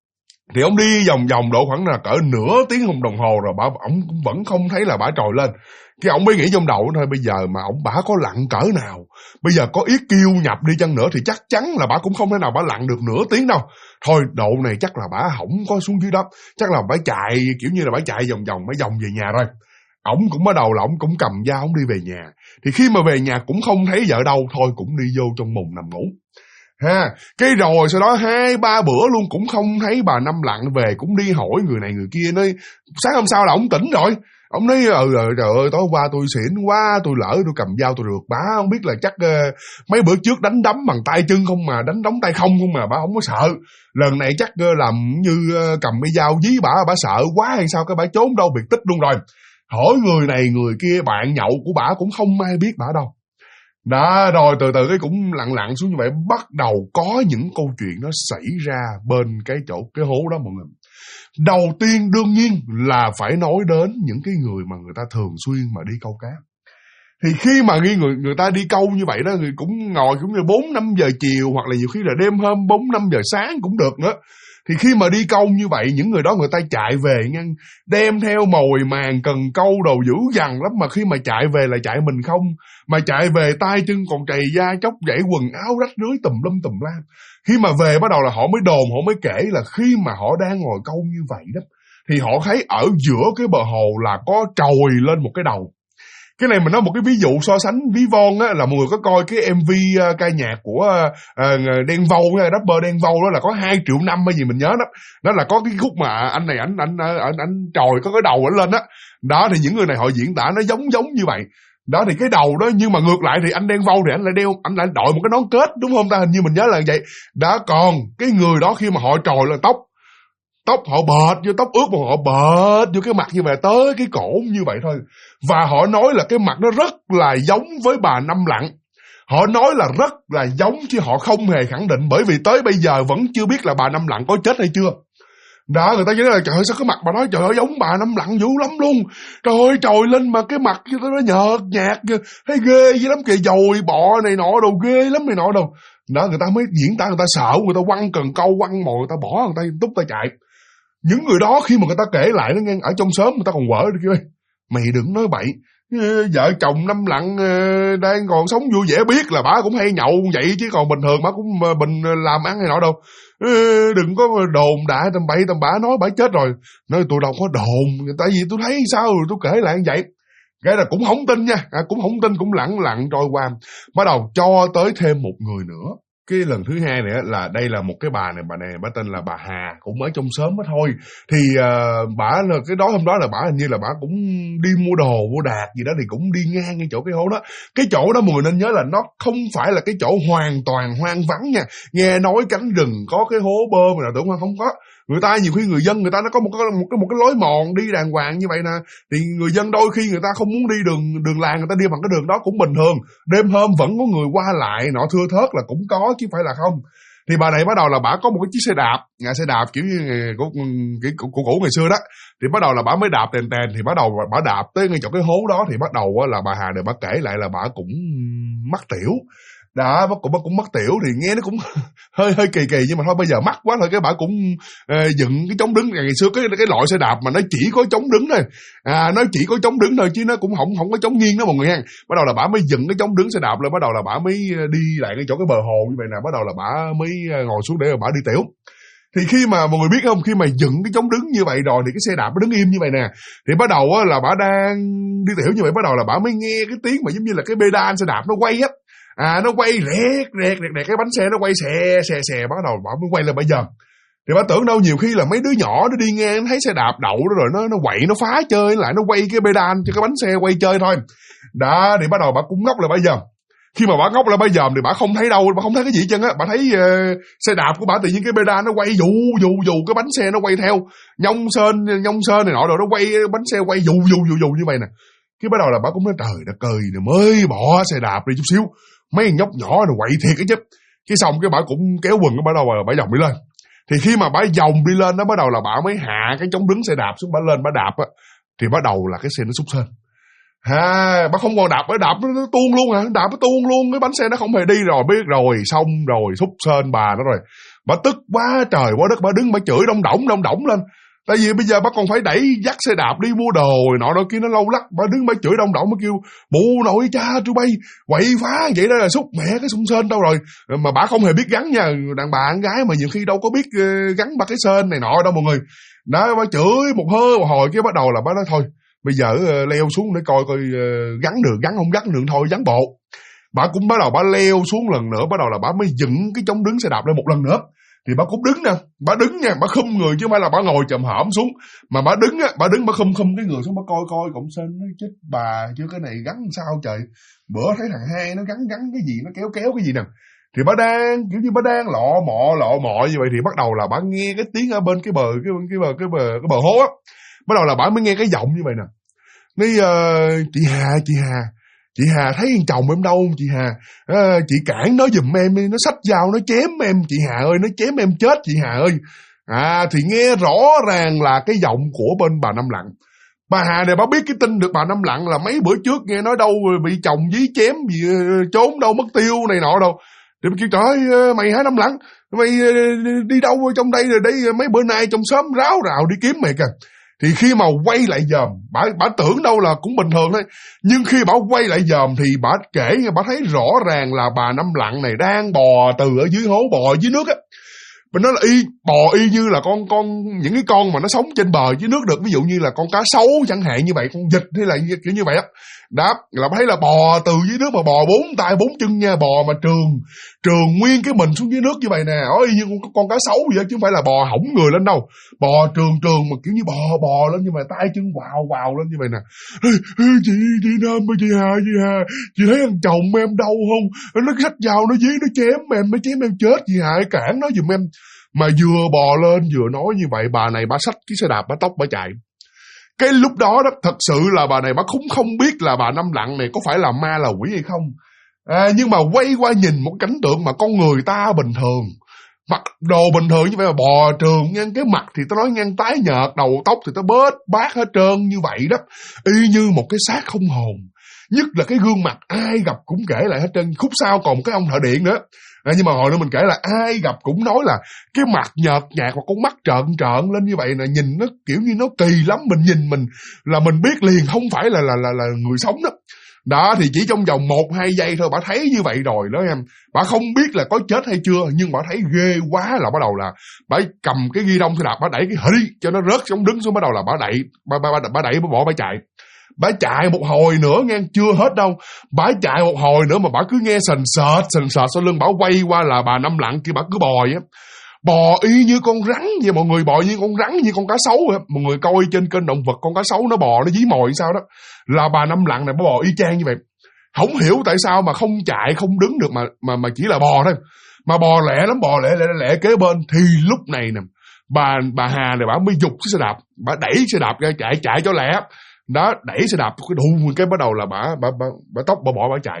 Thì ông đi vòng vòng độ khoảng là cỡ nửa tiếng đồng hồ rồi ổng cũng vẫn không thấy là bả trồi lên. Cái ổng mới nghĩ trong đầu thôi, bây giờ mà bả có lặn cỡ nào, bây giờ có yết kiêu nhập đi chăng nữa thì chắc chắn là bả cũng không thể nào bả lặn được nửa tiếng đâu. Thôi độ này chắc là bả không có xuống dưới đất, chắc là bả chạy kiểu như là bả chạy vòng vòng, bả vòng về nhà rồi. Ổng cũng bắt đầu là ổng cũng cầm dao ổng đi về nhà. Thì khi mà về nhà cũng không thấy vợ đâu, thôi cũng đi vô trong mùng nằm ngủ. Cái rồi sau đó 2-3 bữa luôn cũng không thấy bà Năm lặn về, cũng đi hỏi người này người kia, nói sáng hôm sau là ổng tỉnh rồi. Ông nói trời ơi tối qua tôi xỉn quá, tôi lỡ tôi cầm dao tôi rượt bả, không biết là chắc mấy bữa trước đánh đấm bằng tay chân không mà, đánh đấm tay không mà bả không có sợ. Lần này chắc làm như cầm cái dao dí bả sợ quá hay sao, cái bả trốn đâu biệt tích luôn rồi. Hỏi người này người kia, bạn nhậu của bả cũng không ai biết bả đâu. Đó, rồi từ từ cái cũng lặn xuống như vậy, bắt đầu có những câu chuyện nó xảy ra bên cái hố đó mọi người. Đầu tiên đương nhiên là phải nói đến những cái người mà người ta thường xuyên mà đi câu cá. Thì khi mà người ta đi câu như vậy đó, người cũng ngồi cũng như 4-5 giờ chiều, hoặc là nhiều khi là đêm hôm 4-5 giờ sáng cũng được nữa. Thì khi mà đi câu như vậy, những người đó người ta chạy về nha, đem theo mồi màng cần câu đồ dữ dằn lắm, mà khi mà chạy về là chạy mình không, mà chạy về tay chân còn trầy da chóc dãy, quần áo rách rưới tùm lum la. Khi mà về bắt đầu là họ mới đồn, họ mới kể là khi mà họ đang ngồi câu như vậy đó, thì họ thấy ở giữa cái bờ hồ là có trồi lên một cái đầu. Cái này mình nói một cái ví dụ so sánh ví von á, là mọi người có coi cái MV ca nhạc của Đen Vâu, rapper Đen Vâu đó, là có 2,5 triệu hay gì mình nhớ đó. Đó là có cái khúc mà anh này anh trồi có cái đầu ảnh lên đó. Đó thì những người này họ diễn tả nó giống như vậy. Đó thì cái đầu đó, nhưng mà ngược lại thì anh Đen Vâu thì anh lại đội một cái nón kết, đúng không ta? Hình như mình nhớ là vậy. Đó, còn cái người đó khi mà họ trồi là tóc họ bệt vô, tóc ướt mà họ bệt vô cái mặt như vậy tới cái cổ như vậy thôi. Và họ nói là cái mặt nó rất là giống với bà Năm lặn. Họ nói là rất là giống chứ họ không hề khẳng định, bởi vì tới bây giờ vẫn chưa biết là bà Năm lặn có chết hay chưa. Đó, người ta nói là trời ơi sao cái mặt bà nói trời ơi giống bà Năm lặn dữ lắm luôn. Trời ơi trồi lên mà cái mặt nó nhợt nhạt, thấy ghê dữ lắm kìa, dồi bọ này nọ đồ ghê lắm này nọ đồ. Đó, người ta mới diễn tả, người ta sợ, người ta quăng cần câu quăng mồi, người ta bỏ, người ta túc tay chạy. Những người đó khi mà người ta kể lại nó nghe, ở trong xóm người ta còn quở được kêu mày đừng nói bậy, vợ chồng Năm lặn đang còn sống vui vẻ, biết là bả cũng hay nhậu vậy chứ còn bình thường bả cũng bình làm ăn hay nọ đâu. Đừng có đồn đại tầm bậy tầm bả nói bả chết rồi. Nói tôi đâu có đồn, tại vì tôi thấy sao rồi tôi kể lại như vậy. Cái là cũng không tin nha, cũng không tin, cũng lặng trôi qua. Bắt đầu cho tới thêm một người nữa. Cái lần thứ hai này là đây là một cái bà này bà tên là bà Hà, cũng ở trong xóm đó thôi. Thì bả cái đó hôm đó là bả hình như là bả cũng đi mua đồ mua đạc gì đó, thì cũng đi ngang cái chỗ cái hố đó. Cái chỗ đó mọi người nên nhớ là nó không phải là cái chỗ hoàn toàn hoang vắng nha. Nghe nói cánh rừng có cái hố bơm nào tưởng không có. Người ta nhiều khi người dân người ta nó có một cái lối mòn đi đàng hoàng như vậy nè, thì người dân đôi khi người ta không muốn đi đường làng, người ta đi bằng cái đường đó cũng bình thường. Đêm hôm vẫn có người qua lại nọ thưa thớt là cũng có chứ phải là không. Thì bà này bắt đầu là bà có một cái chiếc xe đạp kiểu như của cũ ngày xưa đó. Thì bắt đầu là bà mới đạp tèn thì bắt đầu bà đạp tới ngay chỗ cái hố đó, thì bắt đầu là bà Hà này bà kể lại là bà cũng mắc tiểu. Đó, bà cũng mắc tiểu thì nghe nó cũng hơi kỳ nhưng mà thôi bây giờ mắc quá thôi cái bà cũng dựng cái chống đứng. Ngày xưa cái loại xe đạp mà nó chỉ có chống đứng thôi, nó chỉ có chống đứng thôi chứ nó cũng không có chống nghiêng đó mọi người ha. Bắt đầu là bà mới dựng cái chống đứng xe đạp lên, bắt đầu là bà mới đi lại cái chỗ cái bờ hồ như vậy nè, bắt đầu là bà mới ngồi xuống để bà đi tiểu. Thì khi mà mọi người biết không, khi mà dựng cái chống đứng như vậy rồi thì cái xe đạp nó đứng im như vậy nè, thì bắt đầu là bà đang đi tiểu như vậy, bắt đầu là bà mới nghe cái tiếng mà giống như là cái pedal xe đạp nó quay á. Nó quay rẹt cái bánh xe nó quay xè, bắt đầu bà mới quay lên bà dần. Thì bà tưởng đâu nhiều khi là mấy đứa nhỏ nó đi ngang thấy xe đạp đậu đó rồi nó quậy nó phá chơi lại, nó quay cái pedal cho cái bánh xe quay chơi thôi. Đó, thì bắt đầu bà cũng ngốc là bà dần. Khi mà bà ngốc là bà dòm thì bà không thấy đâu, bà không thấy cái gì hết trơn á. Bà thấy xe đạp của bà tự nhiên cái pedal nó quay dù cái bánh xe nó quay theo nhông sơn này nọ rồi nó quay bánh xe quay dù như vậy nè. Cái bắt đầu là bà cũng nói trời đất ơi, mới bỏ xe đạp đi chút xíu, mấy nhóc nhỏ nó quậy thiệt cái chứ. Cái xong cái bà cũng kéo quần cái bắt đầu là bà vòng đi lên. Thì khi mà bà vòng đi lên đó bắt đầu là bà mới hạ cái chống đứng xe đạp xuống, bà lên bà đạp á, thì bắt đầu là cái xe nó xúc sên. Bà không còn đạp, bà đạp nó tuôn luôn hả? Đạp nó tuôn luôn, cái bánh xe nó không hề đi rồi, biết rồi, xong rồi xúc sên bà nó rồi. Bà tức quá trời quá đất, bà đứng bà chửi đông đỏng lên. Tại vì bây giờ bà còn phải dắt xe đạp đi mua đồ rồi nọ kia nó lâu lắc, bà đứng bà chửi đông đỏng, bà kêu mụ nội cha tụi bay quậy phá vậy đó là xúc mẹ cái xung sên đâu rồi. Mà bà không hề biết gắn nha, đàn bà con gái mà nhiều khi đâu có biết gắn ba cái sên này nọ đâu mọi người. Đó, bà chửi một hồi cái bắt đầu là bà nói thôi bây giờ leo xuống để coi gắn được, gắn không gắn được thôi gắn bộ. Bà cũng bắt đầu bà leo xuống lần nữa, bắt đầu là bà mới dựng cái chống đứng xe đạp lên một lần nữa. Thì bà cũng đứng nè, bà đứng nha, bà khum người chứ không phải là bà ngồi chồm hổm xuống, mà bà đứng á, bà khum cái người xuống, bà coi cộng sên nó chết bà chứ cái này gắn sao trời. Bữa thấy thằng hai nó gắn cái gì, nó kéo cái gì nè. Thì bà đang kiểu như bà đang lọ mọ như vậy thì bắt đầu là bà nghe cái tiếng ở bên cái bờ hố á. Bắt đầu là bà mới nghe cái giọng như vậy nè. Nói chị Hà thấy chồng em đâu không chị Hà? Chị cản nó giùm em, nó xách dao nó chém em chị Hà ơi, nó chém em chết chị Hà ơi. Thì nghe rõ ràng là cái giọng của bên bà Năm Lặng. Bà Hà này bà biết cái tin được bà Năm Lặng là mấy bữa trước nghe nói đâu bị chồng dí chém gì trốn đâu mất tiêu này nọ đâu. Thì bà kêu trời ơi mày hả Năm Lặng, mày đi đâu trong đây rồi đấy, mấy bữa nay trong xóm ráo rào đi kiếm mày kìa. Thì khi mà quay lại dòm, bà tưởng đâu là cũng bình thường thôi. Nhưng khi bà quay lại dòm thì bà kể, bà thấy rõ ràng là bà Năm Lặng này đang bò từ ở dưới hố, bò dưới nước á. Mình nói là bò y như là con những cái con mà nó sống trên bờ dưới nước được, ví dụ như là con cá sấu chẳng hạn như vậy, con vịt hay là kiểu như vậy á. Đó, là thấy là bò từ dưới nước mà bò 4 tay 4 chân nha, bò mà trường nguyên cái mình xuống dưới nước như vậy nè, y như con cá sấu vậy chứ không phải là bò hỏng người lên đâu. Bò trường mà kiểu như bò lên như mà tay chân quào lên như vậy nè. Chị Nam ơi, chị Hà, chị thấy thằng chồng em đâu không? Nó xách dao nó dí nó chém em chết, chị Hà cản nó giùm em. Mà vừa bò lên vừa nói như vậy, bà này bà xách cái xe đạp bà tốc bà chạy. Cái lúc đó thật sự là bà này bà cũng không biết là bà Năm Lặng này có phải là ma là quỷ hay không. Nhưng mà quay qua nhìn một cảnh tượng mà con người ta bình thường, mặc đồ bình thường như vậy mà bò trường ngang, cái mặt thì tao nói ngang tái nhợt, đầu tóc thì tao bết bát hết trơn như vậy đó, y như một cái xác không hồn. Nhất là cái gương mặt ai gặp cũng kể lại hết trơn. Khúc sau còn cái ông thợ điện nữa. Nhưng mà hồi nữa mình kể là ai gặp cũng nói là cái mặt nhợt nhạt và con mắt trợn lên như vậy nè, nhìn nó kiểu như nó kỳ lắm, mình nhìn là mình biết liền không phải là người sống đó. Đó thì chỉ trong vòng 1-2 giây thôi bà thấy như vậy rồi đó em. Bà không biết là có chết hay chưa, nhưng bà thấy ghê quá là bắt đầu là bà cầm cái ghi đông xe đạp, bà đẩy cái hỉ cho nó rớt xuống đứng xuống, bắt đầu là bà đẩy bà bỏ bà chạy. Bà chạy một hồi nữa nghe, chưa hết đâu. Bà chạy một hồi nữa mà bà cứ nghe sền sệt sau lưng, bà quay qua là bà Năm Lặng kia, bà cứ bò vậy. Bò y như con rắn vậy mọi người, bò như con rắn, như con cá sấu vậy. Mọi người coi trên kênh động vật con cá sấu nó bò nó dí mồi sao đó, là bà Năm Lặng này bà bò y chang như vậy. Không hiểu tại sao mà không chạy không đứng được mà chỉ là bò thôi. Mà bò lẹ lắm, bò lẹ kế bên. Thì lúc này nè, bà Hà này bà mới giục cái xe đạp, bà đẩy xe đạp ra chạy cho lẹ. Đó, đẩy xe đạp cái đùng cái bắt đầu là bà tóc bà bỏ bà chạy.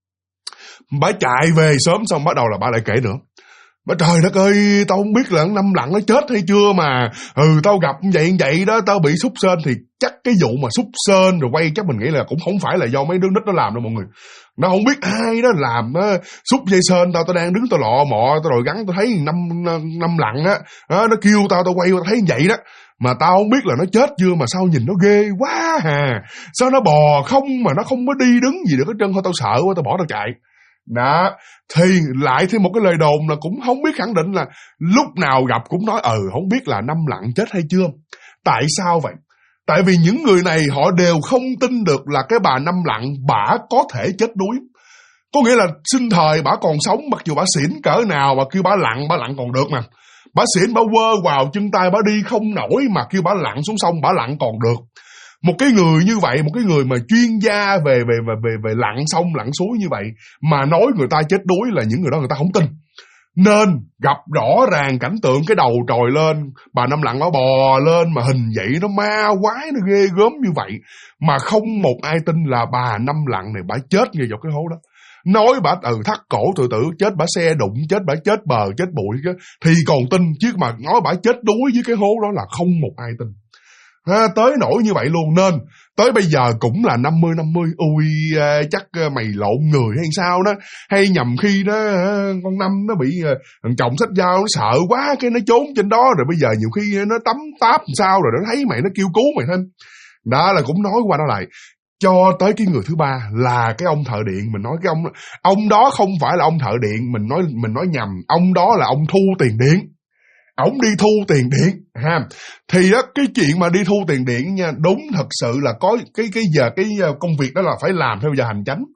Bà chạy về sớm xong bắt đầu là bà lại kể nữa. Bà trời đất ơi, tao không biết là năm lặng nó chết hay chưa mà tao gặp vậy đó, tao bị xúc sên. Thì chắc cái vụ mà xúc sên rồi quay chắc mình nghĩ là cũng không phải là do mấy đứa nít nó làm đâu mọi người. Nó không biết ai đó làm nó xúc dây sên tao đang đứng tao lọ mọ tao rồi gắn tao thấy năm lặng á, nó kêu tao quay tao thấy vậy đó. Mà tao không biết là nó chết chưa mà sao nhìn nó ghê quá hà. Sao nó bò không mà nó không có đi đứng gì được hết trơn, thôi tao sợ quá tao bỏ tao chạy. Đó, thì lại thêm một cái lời đồn là cũng không biết khẳng định là lúc nào gặp cũng nói không biết là năm lặng chết hay chưa. Tại sao vậy? Tại vì những người này họ đều không tin được là cái bà năm lặng bả có thể chết đuối. Có nghĩa là sinh thời bả còn sống, mặc dù bả xỉn cỡ nào mà kêu bả lặn còn được mà. Bả xỉn bả quơ vào chân tay bả đi không nổi mà kêu bả lặn xuống sông bả lặn còn được. Một cái người như vậy, một cái người mà chuyên gia về lặn sông lặn suối như vậy mà nói người ta chết đuối là những người đó người ta không tin. Nên gặp rõ ràng cảnh tượng cái đầu trồi lên, bà năm lặng nó bò lên mà hình vậy nó ma quái nó ghê gớm như vậy mà không một ai tin là bà năm lặng này bả chết ngay dọc cái hố đó. Nói bả thắt cổ tự tử, chết bả xe đụng, chết bả chết bờ chết bụi thì còn tin, chứ mà nói bả chết đuối với cái hố đó là không một ai tin. Tới nỗi như vậy luôn. Nên tới bây giờ cũng là 50-50. Ui chắc mày lộn người hay sao đó, hay nhầm khi đó con Năm nó bị thằng chồng xách dao nó sợ quá cái nó trốn trên đó, rồi bây giờ nhiều khi nó tắm táp sao rồi nó thấy mày nó kêu cứu mày thêm. Đó là cũng nói qua đó lại. Cho tới cái người thứ ba là cái ông thợ điện. Mình nói cái ông đó không phải là ông thợ điện, mình nói nhầm. Ông đó là ông thu tiền điện. Ổng đi thu tiền điện ha. Thì đó, cái chuyện mà đi thu tiền điện nha, đúng thật sự là có cái giờ cái công việc đó là phải làm theo giờ hành chánh.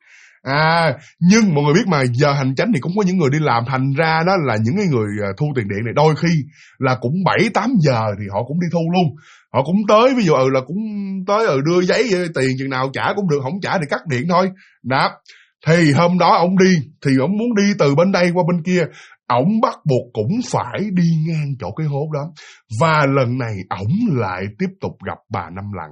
Nhưng mọi người biết mà giờ hành chánh thì cũng có những người đi làm, thành ra đó là những cái người thu tiền điện này đôi khi là cũng 7-8 giờ thì họ cũng đi thu luôn. Họ cũng tới, ví dụ là cũng tới đưa giấy tiền chừng nào trả cũng được, không trả thì cắt điện thôi. Đó. Thì hôm đó ổng đi thì ổng muốn đi từ bên đây qua bên kia, ổng bắt buộc cũng phải đi ngang chỗ cái hố đó. Và lần này ổng lại tiếp tục gặp bà năm lặng.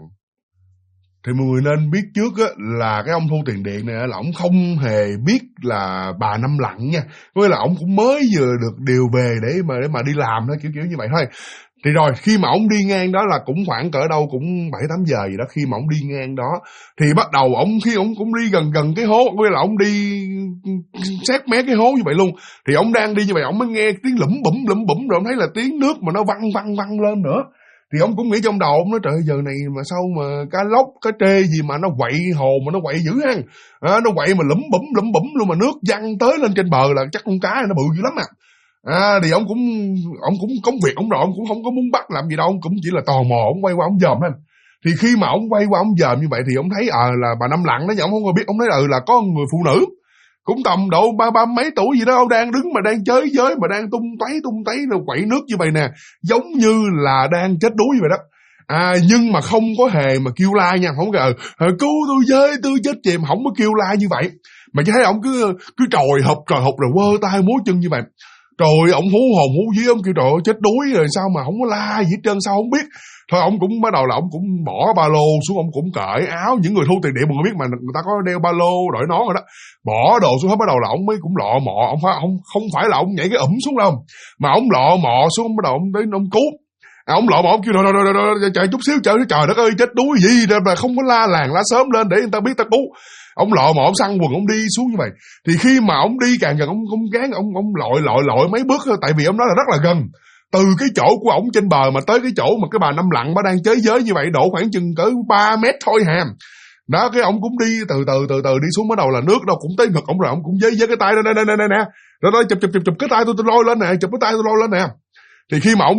Thì mọi người nên biết trước á, là cái ông thu tiền điện này là ổng không hề biết là bà năm lặng nha. Có nghĩa là ổng cũng mới vừa được điều về để mà đi làm thôi, kiểu như vậy thôi. Thì rồi khi mà ổng đi ngang đó là cũng khoảng cỡ đâu cũng 7-8 giờ gì đó. Khi mà ổng đi ngang đó thì bắt đầu khi ổng cũng đi gần cái hố, có nghĩa là ổng đi sát mé cái hố như vậy luôn. Thì ổng đang đi như vậy ổng mới nghe tiếng lủm bủm rồi ổng thấy là tiếng nước mà nó văng lên nữa. Thì ông cũng nghĩ trong đầu ông nói trời giờ này mà sao mà cá lóc cá trê gì mà nó quậy hồ mà nó quậy dữ hăng, nó quậy mà lủm bủm luôn mà nước văng tới lên trên bờ là chắc con cá này nó bự dữ lắm thì ông cũng công việc ông rồi, ông cũng không có muốn bắt làm gì đâu, ông cũng chỉ là tò mò ông quay qua ông dòm thôi. Thì khi mà ông quay qua ông dòm như vậy thì ông thấy là bà năm lặng đó, nhưng ông không có biết, ông thấy là có người phụ nữ cũng tầm độ ba mấy tuổi gì đó, ông đang đứng mà đang chới giới mà đang tung tấy rồi quậy nước như vậy nè, giống như là đang chết đuối vậy đó. Nhưng mà không có hề mà kêu la nha, không có cứu tôi với, tôi chết chìm, không có kêu la như vậy, mà chỉ thấy ông cứ trồi hụp rồi quơ tay múa chân như vậy. Rồi ông hú hồn hú vía, ông kêu trời ơi chết đuối rồi sao mà không có la gì hết trơn, sao không biết. Thôi ông cũng bắt đầu là ông cũng bỏ ba lô xuống, ông cũng cởi áo. Những người thu tiền điện mọi người biết mà, người ta có đeo ba lô đội nón rồi đó, bỏ đồ xuống hết. Bắt đầu là ông mới cũng lọ mọ, ông không phải là ông nhảy cái ủm xuống đâu, mà ông lọ mọ xuống, bắt đầu ông đến ông cứu. Ông lọ mọ, ông kêu rồi chờ chút xíu, trời đất ơi chết đuối gì đâu mà không có la làng lá sớm lên để người ta biết ta cứu. Ông lọ mọ, ông săn quần, ông đi xuống như vậy. Thì khi mà ông đi càng gần, ông gán ông lội mấy bước thôi, tại vì ông nói là rất là gần. Từ cái chỗ của ổng trên bờ mà tới cái chỗ mà cái bà năm lặng bà đang chới giới như vậy, độ khoảng chừng cỡ 3 mét thôi hàm. Đó, cái ổng cũng đi từ từ đi xuống, bắt đầu là nước đâu cũng tới ngực ổng rồi, ổng cũng giơ cái tay đây nè. Rồi chụp cái tay tôi lôi lên nè, chụp cái tay tôi lôi lên nè. Thì khi mà ổng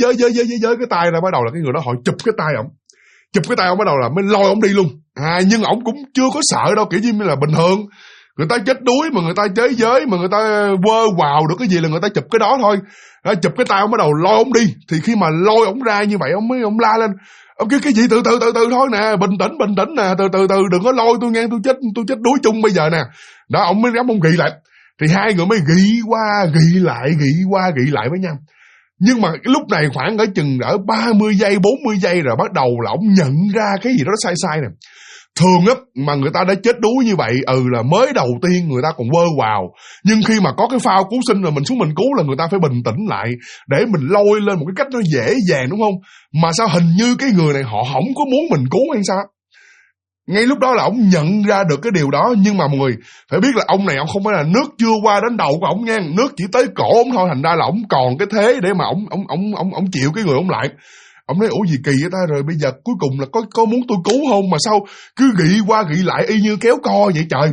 giơ cái tay ra, bắt đầu là cái người đó họ chụp cái tay ổng. Chụp cái tay ổng bắt đầu là mới lôi ổng đi luôn. Nhưng ổng cũng chưa có sợ đâu, kiểu như là bình thường. Người ta chết đuối mà người ta chới giới mà người ta quơ vào được cái gì là người ta chụp cái đó thôi. Đó, chụp cái tay ông bắt đầu lôi ông đi. Thì khi mà lôi ông ra như vậy ông la lên, ông kêu cái gì từ từ thôi nè, bình tĩnh nè, từ từ đừng có lôi tôi nghe, tôi chết đuối chung bây giờ nè. Đó, ông mới dám ông ghi lại. Thì hai người mới ghi qua ghi lại với nhau. Nhưng mà cái lúc này khoảng ở chừng ở 30 giây, 40 giây rồi bắt đầu là ông nhận ra cái gì đó sai sai nè. Thường á, mà người ta đã chết đuối như vậy, là mới đầu tiên người ta còn vơ vào. Nhưng khi mà có cái phao cứu sinh rồi mình xuống mình cứu là người ta phải bình tĩnh lại để mình lôi lên một cái cách nó dễ dàng, đúng không? Mà sao hình như cái người này họ không có muốn mình cứu hay sao? Ngay lúc đó là ông nhận ra được cái điều đó. Nhưng mà mọi người phải biết là ông này ông không phải là nước chưa qua đến đầu của ông nha, nước chỉ tới cổ ông thôi. Thành ra là ông còn cái thế để mà ông chịu cái người ông lại. Ông nói ủa gì kỳ vậy ta, rồi bây giờ cuối cùng là có muốn tôi cứu không mà sao cứ gị qua gị lại y như kéo co vậy trời.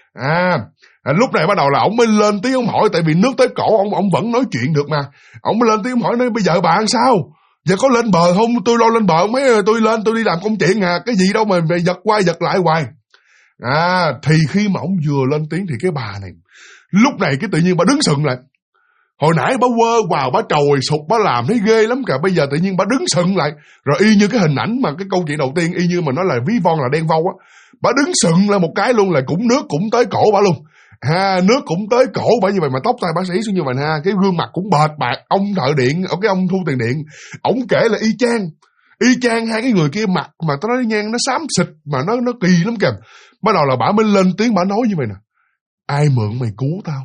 Lúc này bắt đầu là ông mới lên tiếng ông hỏi, tại vì nước tới cổ ông vẫn nói chuyện được mà. Ông mới lên tiếng ông hỏi, nói bây giờ bạn sao, giờ có lên bờ không, tôi lo lên bờ. Ông mấy tôi lên tôi đi làm công chuyện cái gì đâu mà về giật qua giật lại hoài. Thì khi mà ông vừa lên tiếng thì cái bà này lúc này cái tự nhiên bà đứng sừng lại. Hồi nãy bà quơ vào, bà trồi sụt, bà làm thấy ghê lắm cả. Bây giờ tự nhiên bà đứng sừng lại. Rồi y như cái hình ảnh mà cái câu chuyện đầu tiên, y như mà nó là ví von là đen vâu á. Bà đứng sừng lại một cái luôn, là cũng nước cũng tới cổ bà luôn. Nước cũng tới cổ bà như vậy, mà tóc tai bác sĩ xuống như vậy ha. Cái gương mặt cũng bệt bạc. Ông thợ điện, cái ông thu tiền điện, ổng kể là y chang hai cái người kia mặt mà tao nói ngang nó xám xịt mà nó kỳ lắm kìa. Bắt đầu là bà mới lên tiếng, bà nói như vậy nè: ai mượn mày cứu tao?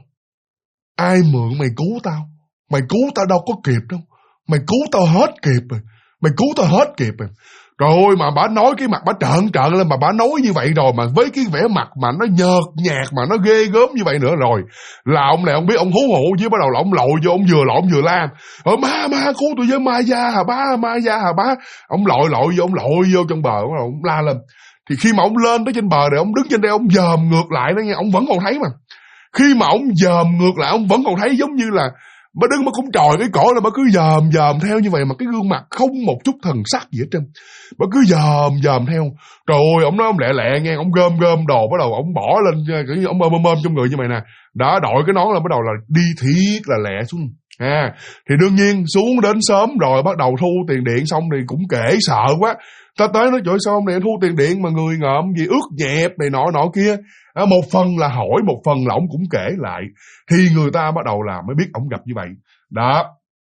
Ai mượn mày cứu tao? Mày cứu tao đâu có kịp đâu. Mày cứu tao hết kịp rồi. Mày cứu tao hết kịp rồi. Rồi mà bà nói cái mặt bà trợn lên, mà bà nói như vậy rồi mà với cái vẻ mặt mà nó nhợt nhạt mà nó ghê gớm như vậy nữa rồi, là ông này ông biết ông hú hụ chứ. Bắt đầu là ông lội vô, ông vừa la: ma cứu tôi với ma gia hả bá. Ông lội vô, ông lội vô trong bờ, ông la lên. Thì khi mà ông lên tới trên bờ này, ông đứng trên đây ông dòm ngược lại đó nghe, ông vẫn còn thấy mà. Khi mà ông dòm ngược lại, ông vẫn còn thấy giống như là bà đứng mà cũng tròi cái cổ là bà cứ dòm theo như vậy, mà cái gương mặt không một chút thần sắc gì hết trơn. Bà cứ dòm theo. Trời ơi, ông nói ông lẹ nghe, ông gom đồ, bắt đầu ông bỏ lên, ông ôm trong người như vậy nè. Đã đội cái nón là bắt đầu là đi thiệt là lẹ xuống. Thì đương nhiên xuống đến sớm rồi bắt đầu thu tiền điện xong thì cũng kể sợ quá. Ta tới nói trời sao ông này thu tiền điện mà người ngợm gì ướt nhẹp này nọ kia. Một phần là hỏi, một phần là ông cũng kể lại. Thì người ta bắt đầu là mới biết ông gặp như vậy. Đó.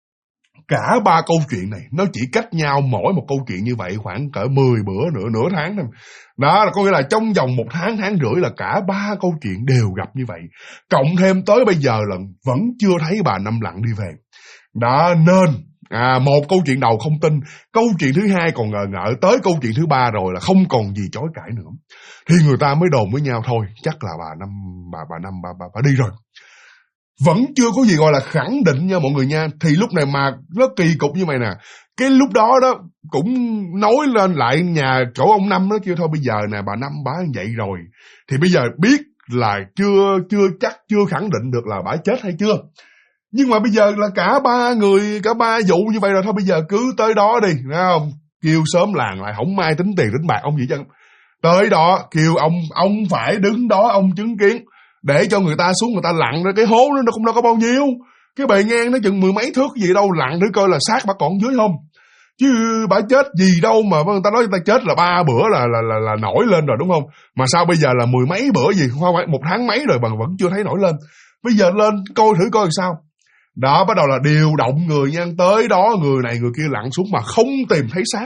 Cả ba câu chuyện này nó chỉ cách nhau mỗi một câu chuyện như vậy khoảng cỡ 10 bữa nữa, nửa tháng thôi. Đó là có nghĩa là trong vòng 1 tháng, tháng rưỡi là cả ba câu chuyện đều gặp như vậy. Cộng thêm tới bây giờ là vẫn chưa thấy bà Năm Lặng đi về. Đó nên một câu chuyện đầu không tin, câu chuyện thứ hai còn ngờ, tới câu chuyện thứ ba rồi là không còn gì chối cãi nữa. Thì người ta mới đồn với nhau thôi, chắc là bà Năm đi rồi. Vẫn chưa có gì gọi là khẳng định nha mọi người nha. Thì lúc này mà nó kỳ cục như vậy nè. Cái lúc đó cũng nói lên lại nhà chỗ ông Năm đó, kêu thôi bây giờ nè bà Năm bả vậy rồi. Thì bây giờ biết là chưa khẳng định được là bả chết hay chưa. Nhưng mà bây giờ là cả ba vụ như vậy rồi, thôi bây giờ cứ tới đó đi, thấy không? Kêu sớm làng lại, không mai tính tiền tính bạc ông gì chứ. Tới đó kêu ông phải đứng đó ông chứng kiến, để cho người ta xuống người ta lặn ra cái hố đó, nó cũng đâu có bao nhiêu. Cái bề ngang nó chừng 10 mấy thước gì đâu, lặn thử coi là xác bà còn dưới không. Chứ bà chết gì đâu mà người ta nói người ta chết là 3 bữa là nổi lên rồi đúng không? Mà sao bây giờ là 10 mấy bữa gì, không phải 1 tháng mấy rồi mà vẫn chưa thấy nổi lên. Bây giờ lên coi thử coi sao. Đó bắt đầu là điều động người nha, tới đó người này người kia lặn xuống mà không tìm thấy xác.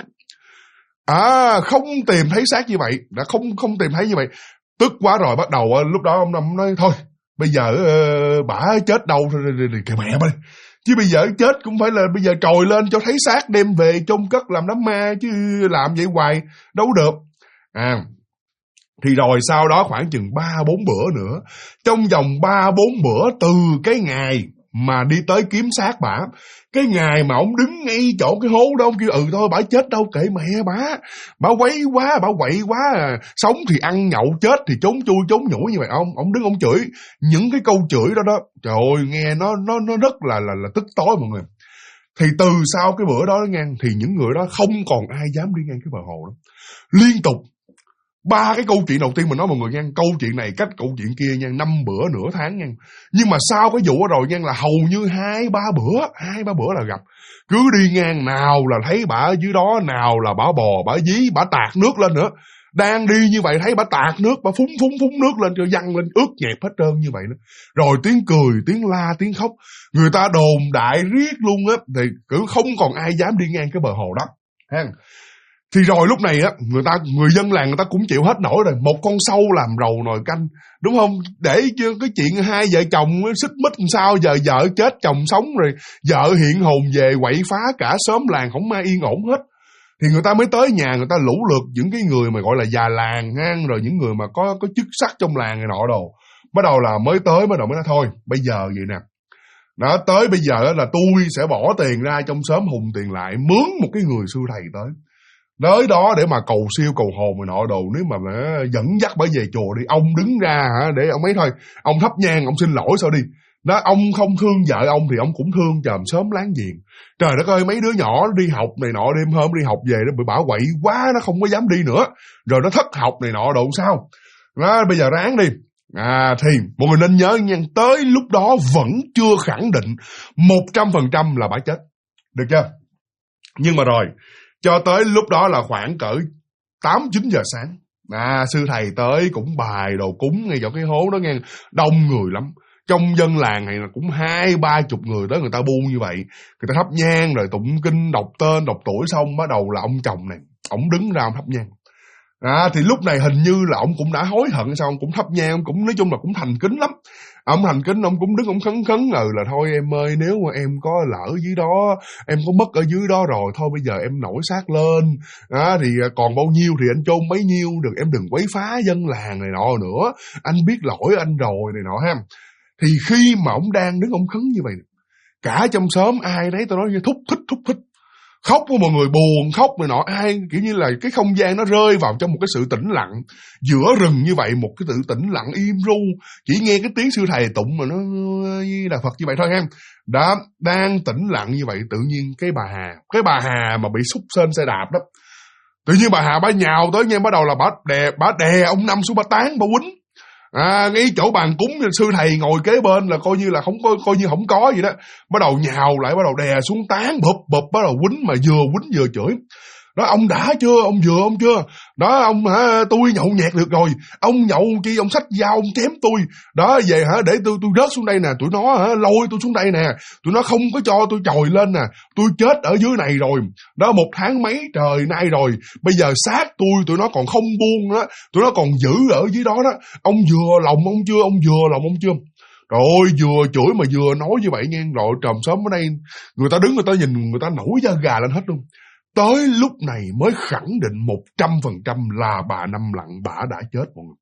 Không tìm thấy xác như vậy, đã không tìm thấy như vậy. Tức quá rồi, bắt đầu lúc đó ông Năm nói thôi, bây giờ bả chết đâu thì kìa mẹ bay. Chứ bây giờ chết cũng phải là bây giờ trồi lên cho thấy xác đem về chôn cất làm đám ma, chứ làm vậy hoài đâu được. Thì rồi sau đó khoảng chừng 3-4 bữa nữa, trong vòng 3-4 bữa từ cái ngày mà đi tới kiếm xác bả, cái ngày mà ông đứng ngay chỗ cái hố đó, ông kêu thôi bả chết đâu kệ mẹ bả quấy quá, bả quậy quá sống thì ăn nhậu, chết thì trốn chui trốn nhủi như vậy. Ông đứng ông chửi những cái câu chửi đó, trời ơi nghe nó rất là tức tối mọi người. Thì từ sau cái bữa đó ngang, thì những người đó không còn ai dám đi ngang cái bờ hồ đó. Liên tục 3 cái câu chuyện đầu tiên mình nói mọi người nha, câu chuyện này cách câu chuyện kia nha, 5 bữa nửa tháng nha. Nhưng mà sau cái vụ đó rồi nha là hầu như 2-3 bữa là gặp. Cứ đi ngang nào là thấy bả dưới đó, nào là bả bò, bả dí, bả tạt nước lên nữa. Đang đi như vậy thấy bà tạt nước, bà phúng nước lên cho văng lên ướt nhẹp hết trơn như vậy đó. Rồi tiếng cười, tiếng la, tiếng khóc, người ta đồn đại riết luôn á, thì cứ không còn ai dám đi ngang cái bờ hồ đó. Thì rồi lúc này á, người dân làng người ta cũng chịu hết nổi rồi. Một con sâu làm rầu nồi canh, đúng không? Để cho cái chuyện hai vợ chồng xích mích làm sao, giờ vợ chết chồng sống rồi, vợ hiện hồn về quậy phá cả xóm làng, không ai yên ổn hết. Thì người ta mới tới nhà, người ta lũ lượt những cái người mà gọi là già làng ngang, rồi những người mà có chức sắc trong làng này nọ đồ. Bắt đầu mới nói thôi, bây giờ vậy nè. Đó, tới bây giờ là tôi sẽ bỏ tiền ra trong xóm hùng tiền lại, mướn một cái người sư thầy tới đó để mà cầu siêu cầu hồn rồi nọ đồ. Nếu mà dẫn dắt bà về chùa đi, ông đứng ra để ông ấy thôi, ông thắp nhang, ông xin lỗi sao đi. Đó, ông không thương vợ ông thì ông cũng thương chòm xóm láng giềng. Trời đất ơi, mấy đứa nhỏ đi học này nọ, đêm hôm đi học về nó bị bả quậy quá, nó không có dám đi nữa, rồi nó thất học này nọ đồ sao. Đó, bây giờ ráng đi. Thì mọi người nên nhớ nha, tới lúc đó vẫn chưa khẳng định 100% là bả chết, được chưa? Nhưng mà rồi, cho tới lúc đó là khoảng cỡ 8-9 giờ sáng, sư thầy tới cũng bài đồ cúng ngay chỗ cái hố đó nghe, đông người lắm. Trong dân làng này là cũng 20-30 người tới, người ta bu như vậy, người ta thắp nhang rồi tụng kinh, đọc tên, đọc tuổi xong bắt đầu là ông chồng này, ổng đứng ra ông thắp nhang. Thì lúc này hình như là ông cũng đã hối hận sao, ông cũng thắp nhang, ông cũng nói chung là cũng thành kính lắm. Ông thành kính, ông cũng đứng, ông khấn là thôi em ơi, nếu mà em có lỡ dưới đó, em có mất ở dưới đó rồi, thôi bây giờ em nổi xác lên, thì còn bao nhiêu thì anh chôn bấy nhiêu, em đừng quấy phá dân làng này nọ nữa, anh biết lỗi anh rồi này nọ ha. Thì khi mà ông đang đứng ông khấn như vậy, cả trong xóm ai đấy tôi nói như thúc thích, khóc của mọi người buồn khóc này nọ, ai kiểu như là cái không gian nó rơi vào trong một cái sự tĩnh lặng giữa rừng như vậy, một cái sự tĩnh lặng im ru, chỉ nghe cái tiếng sư thầy tụng mà nó là Phật như vậy thôi ha. Đó, đang tĩnh lặng như vậy, tự nhiên cái bà Hà mà bị xúc sên xe đạp đó, tự nhiên bà Hà bà nhào tới nha, bắt đầu là bà đè ông Năm xuống, bà tán, bà quýnh. Ngay chỗ bàn cúng sư thầy ngồi kế bên là coi như không có gì đó, bắt đầu nhào lại, bắt đầu đè xuống tán bụp, bắt đầu quýnh, mà vừa quýnh vừa chửi. Đó, ông đã chưa, ông vừa ông chưa, đó ông tôi nhậu nhẹt được rồi, ông nhậu chi, ông xách dao ông chém tôi đó, về để tôi rớt xuống đây nè, tụi nó lôi tôi xuống đây nè, tụi nó không có cho tôi trồi lên nè, tôi chết ở dưới này rồi đó, 1 tháng mấy trời nay rồi, bây giờ xác tụi nó còn không buông đó, tụi nó còn giữ ở dưới đó đó, ông vừa lòng ông chưa, Rồi vừa chửi mà vừa nói như vậy nghe, rồi tròm xóm ở đây người ta đứng, người ta nhìn, người ta nổi da gà lên hết luôn. Tới lúc này mới khẳng định 100% là bà Năm Lặng bả đã chết mọi người.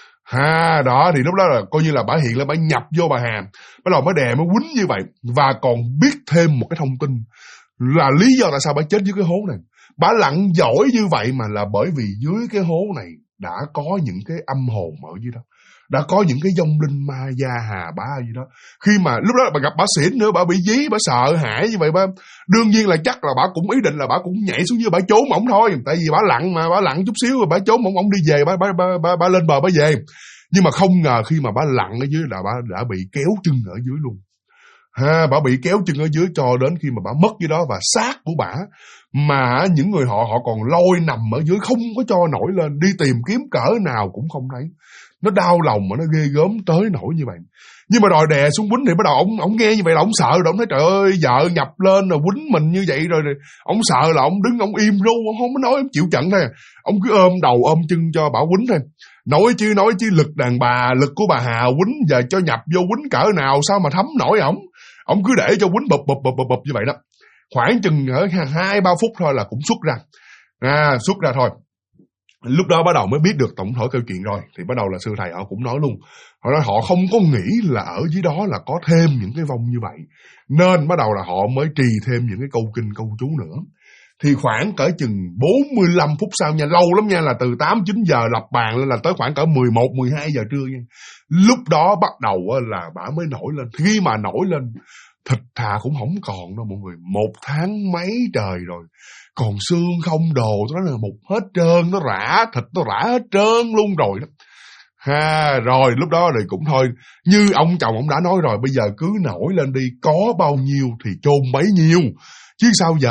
Đó thì lúc đó là coi như là bả hiện lên, bả nhập vô bà Hà, bắt đầu mới đè mới quýnh như vậy, và còn biết thêm một cái thông tin là lý do tại sao bả chết dưới cái hố này. Bả lặn giỏi như vậy mà là bởi vì dưới cái hố này đã có những cái âm hồn ở dưới đó, đã có những cái vong linh ma gia hà bá gì đó. Khi mà lúc đó bà gặp bà xỉn nữa, bà bị dí, bà sợ hãi như vậy, đương nhiên là chắc là bà cũng ý định là bà cũng nhảy xuống dưới, bà trốn ổng thôi, tại vì bà lặn mà, bà lặn chút xíu rồi bà trốn ổng đi về, bà lên bờ bà về. Nhưng mà không ngờ khi mà bà lặn ở dưới là bà đã bị kéo chân ở dưới luôn. Bà bị kéo chân ở dưới cho đến khi mà bà mất dưới đó, và xác của bà mà những người họ còn lôi nằm ở dưới, không có cho nổi lên, đi tìm kiếm cỡ nào cũng không thấy. Nó đau lòng mà nó ghê gớm tới nỗi như vậy. Nhưng mà rồi đè xuống quýnh thì bắt đầu ông nghe như vậy là ông sợ rồi, ông thấy trời ơi vợ nhập lên rồi quýnh mình như vậy rồi ông sợ là ông đứng ông im ru, ông không có nói, ông chịu trận thôi. Ông cứ ôm đầu ôm chân cho bà quýnh thôi. Nói chứ lực đàn bà, lực của bà Hà quýnh giờ cho nhập vô quýnh cỡ nào sao mà thấm nổi ổng. Ông cứ để cho quýnh bụp như vậy đó. Khoảng chừng ở 2-3 phút thôi là cũng xuất ra thôi. Lúc đó bắt đầu mới biết được tổng thể câu chuyện rồi, thì bắt đầu là sư thầy họ cũng nói luôn. Họ nói họ không có nghĩ là ở dưới đó là có thêm những cái vong như vậy, nên bắt đầu là họ mới trì thêm những cái câu kinh câu chú nữa. Thì khoảng cỡ chừng 45 phút sau nha, lâu lắm nha, là từ 8-9 giờ lập bàn lên là tới khoảng cỡ 11-12 giờ trưa nha. Lúc đó bắt đầu là bả mới nổi lên. Khi mà nổi lên, thịt thà cũng không còn đâu mọi người. 1 tháng mấy trời rồi, còn xương không đồ, nó là mục hết trơn, nó rã, thịt nó rã hết trơn luôn rồi đó. Rồi lúc đó thì cũng thôi, như ông chồng ông đã nói rồi, bây giờ cứ nổi lên đi, có bao nhiêu thì chôn bấy nhiêu, chứ sao giờ.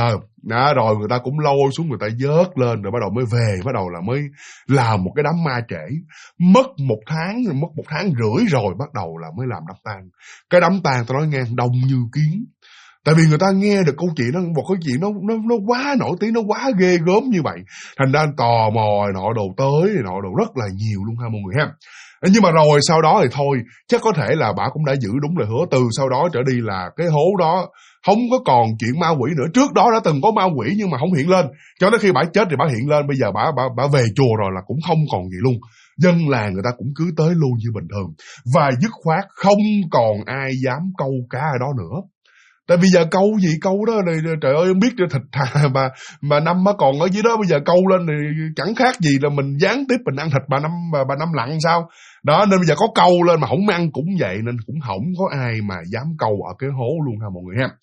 Đó, rồi người ta cũng lôi xuống, người ta vớt lên, rồi bắt đầu mới về, bắt đầu là mới làm một cái đám ma trễ. Mất một tháng rưỡi rồi bắt đầu là mới làm đám tang. Cái đám tang tôi nói nghe đông như kiến. Tại vì người ta nghe được câu chuyện đó, một câu chuyện nó quá nổi tiếng, nó quá ghê gớm như vậy. Thành ra tò mò nọ đồ tới, nọ đồ rất là nhiều luôn ha mọi người ha. Nhưng mà rồi sau đó thì thôi, chắc có thể là bà cũng đã giữ đúng lời hứa. Từ sau đó trở đi là cái hố đó không có còn chuyện ma quỷ nữa. Trước đó đã từng có ma quỷ nhưng mà không hiện lên. Cho đến khi bà chết thì bà hiện lên. Bây giờ bà về chùa rồi là cũng không còn gì luôn. Dân làng người ta cũng cứ tới luôn như bình thường. Và dứt khoát không còn ai dám câu cá ở đó nữa. Tại vì giờ câu gì câu đó này, trời ơi không biết thịt thà bà Năm mà còn ở dưới đó, bây giờ câu lên thì chẳng khác gì là mình gián tiếp mình ăn thịt bà Năm lặn sao. Đó nên bây giờ có câu lên mà không ăn cũng vậy, nên cũng không có ai mà dám câu ở cái hố luôn ha mọi người ha.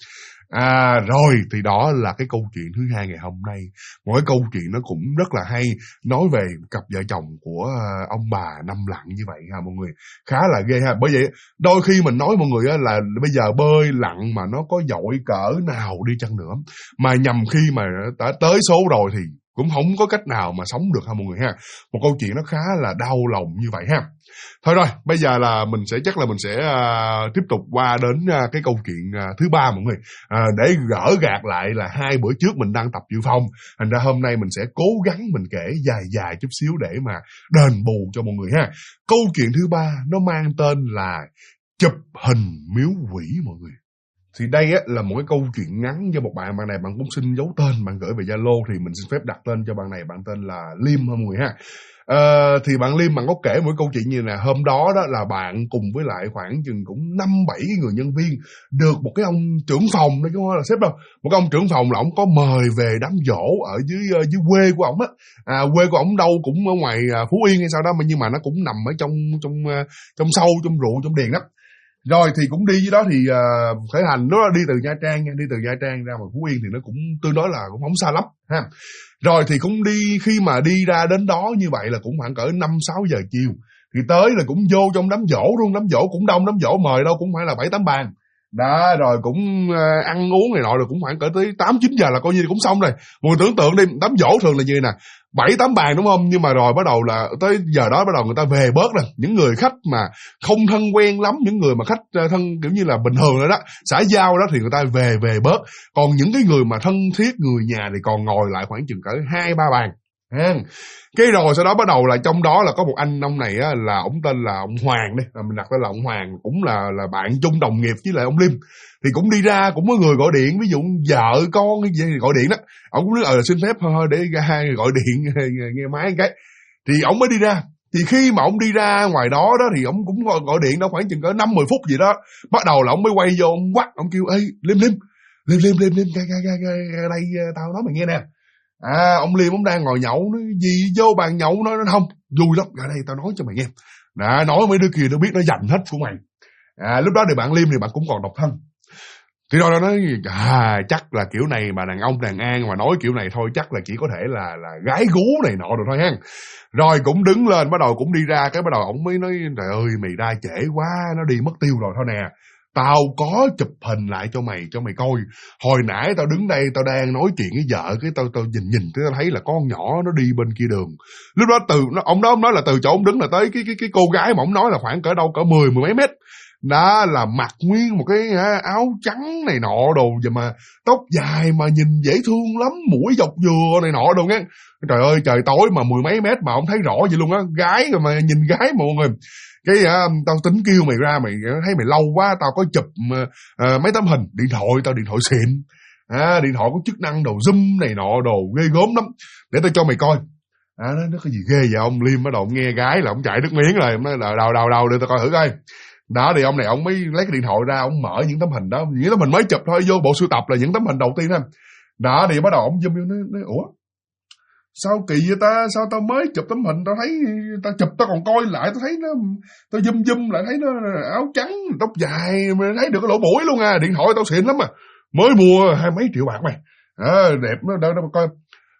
Rồi thì đó là cái câu chuyện thứ hai ngày hôm nay. Một cái câu chuyện nó cũng rất là hay, nói về cặp vợ chồng của ông bà Năm lặn như vậy ha mọi người. Khá là ghê ha. Bởi vậy đôi khi mình nói mọi người là bây giờ bơi lặn mà nó có giỏi cỡ nào đi chăng nữa, mà nhằm khi mà đã tới số rồi thì cũng không có cách nào mà sống được ha mọi người ha. Một câu chuyện nó khá là đau lòng như vậy ha. Thôi rồi, bây giờ là mình sẽ tiếp tục qua đến cái câu chuyện thứ ba mọi người. Để gỡ gạt lại là 2 bữa trước mình đang tập dự phòng. Thành ra hôm nay mình sẽ cố gắng mình kể dài chút xíu để mà đền bù cho mọi người ha. Câu chuyện thứ ba nó mang tên là chụp hình miếu quỷ mọi người. Thì đây là một cái câu chuyện ngắn do một bạn này bạn cũng xin giấu tên, bạn gửi về Zalo thì mình xin phép đặt tên cho bạn này, bạn tên là Liêm mọi người ha. Thì bạn Liêm bạn có kể một câu chuyện như này. Hôm đó đó là bạn cùng với lại khoảng chừng cũng 5-7 người nhân viên được một cái ông trưởng phòng đó chứ không phải là sếp đâu. Một cái ông trưởng phòng là ông có mời về đám giỗ ở dưới quê của ông á. Quê của ông đâu cũng ở ngoài Phú Yên hay sao đó, nhưng mà nó cũng nằm ở trong sâu, trong ruộng, trong điền đó. Rồi thì cũng đi với đó thì khởi hành lúc đó đi từ Nha Trang ra ngoài Phú Yên thì nó cũng tương đối là cũng không xa lắm ha. Rồi thì cũng đi, khi mà đi ra đến đó như vậy là cũng khoảng cỡ 5-6 giờ chiều thì tới là cũng vô trong đám giỗ luôn. Đám giỗ cũng đông, đám giỗ mời đâu cũng phải là 7-8 bàn đó, rồi cũng ăn uống này nọ rồi cũng khoảng cỡ tới 8-9 giờ là coi như cũng xong rồi. Mọi người tưởng tượng đi, đám giỗ thường là như nè, 7-8 bàn đúng không, nhưng mà rồi bắt đầu là tới giờ đó bắt đầu người ta về bớt rồi. Những người khách mà không thân quen lắm, những người mà khách thân kiểu như là bình thường rồi đó, xã giao đó thì người ta về bớt. Còn những cái người mà thân thiết, người nhà thì còn ngồi lại khoảng chừng cỡ 2-3 bàn. Cái rồi sau đó bắt đầu là trong đó là có một ông này á, là ông tên là ông Hoàng đi, mình đặt tên là ông Hoàng, cũng là bạn chung đồng nghiệp với lại ông Liêm. Thì cũng đi ra, cũng có người gọi điện, ví dụ vợ con cái gì thì gọi điện đó, ông cũng nói xin phép thôi để ra gọi điện nghe máy cái. Thì ông mới đi ra. Thì khi mà ông đi ra ngoài đó thì ông cũng gọi điện đâu khoảng chừng cỡ 5-10 phút gì đó. Bắt đầu là ông mới quay vô, ông quắt, ông kêu ê Liêm ra đây tao nói mày nghe nè. Ông Liêm ông đang ngồi nhậu, nói gì vô bàn nhậu, nói không vui lắm, ra đây tao nói cho mày nghe. Nói mấy đứa kia nó biết nó giành hết của mày. Lúc đó thì bạn Liêm thì bạn cũng còn độc thân. Thì rồi nó nói chắc là kiểu này mà đàn ông đàn an mà nói kiểu này thôi chắc là chỉ có thể là gái gú này nọ rồi thôi ha. Rồi cũng đứng lên bắt đầu cũng đi ra, cái bắt đầu ổng mới nói trời ơi mày ra trễ quá, nó đi mất tiêu rồi thôi nè. Tao có chụp hình lại cho mày coi. Hồi nãy tao đứng đây tao đang nói chuyện với vợ, cái tao nhìn tao thấy là con nhỏ nó đi bên kia đường. Lúc đó ông nói là từ chỗ ông đứng là tới cái cô gái mà ông nói là khoảng cỡ đâu cỡ 10 mấy mét. Đó là mặc nguyên một cái áo trắng này nọ đồ, vậy mà tóc dài mà nhìn dễ thương lắm, mũi dọc dừa này nọ đồ nghe. Trời ơi trời tối mà 10 mấy mét mà ông thấy rõ vậy luôn á, gái rồi mà nhìn gái mà mọi người. Cái tao tính kêu mày ra, mày thấy mày lâu quá, tao có chụp mấy tấm hình, điện thoại xịn, điện thoại có chức năng đồ zoom này nọ đồ ghê gớm lắm, để tao cho mày coi. Nó có gì ghê vậy? Ông Liêm bắt đầu nghe gái là ông chạy nước miếng rồi, ông nói là đầu để tao coi thử coi. Đó thì ông này ông mới lấy cái điện thoại ra, ông mở những tấm hình đó, những tấm hình mới chụp thôi, vô bộ sưu tập là những tấm hình đầu tiên thôi. Đó thì bắt đầu ông zoom vô, nói ủa sao kỳ vậy ta, sao tao mới chụp tấm hình tao thấy, tao chụp tao còn coi lại tao thấy nó, tao zoom lại thấy nó áo trắng tóc dài mà thấy được cái lỗ mũi luôn điện thoại tao xịn lắm mà, mới mua 20 mấy triệu bạc mày, đẹp nó đâu coi.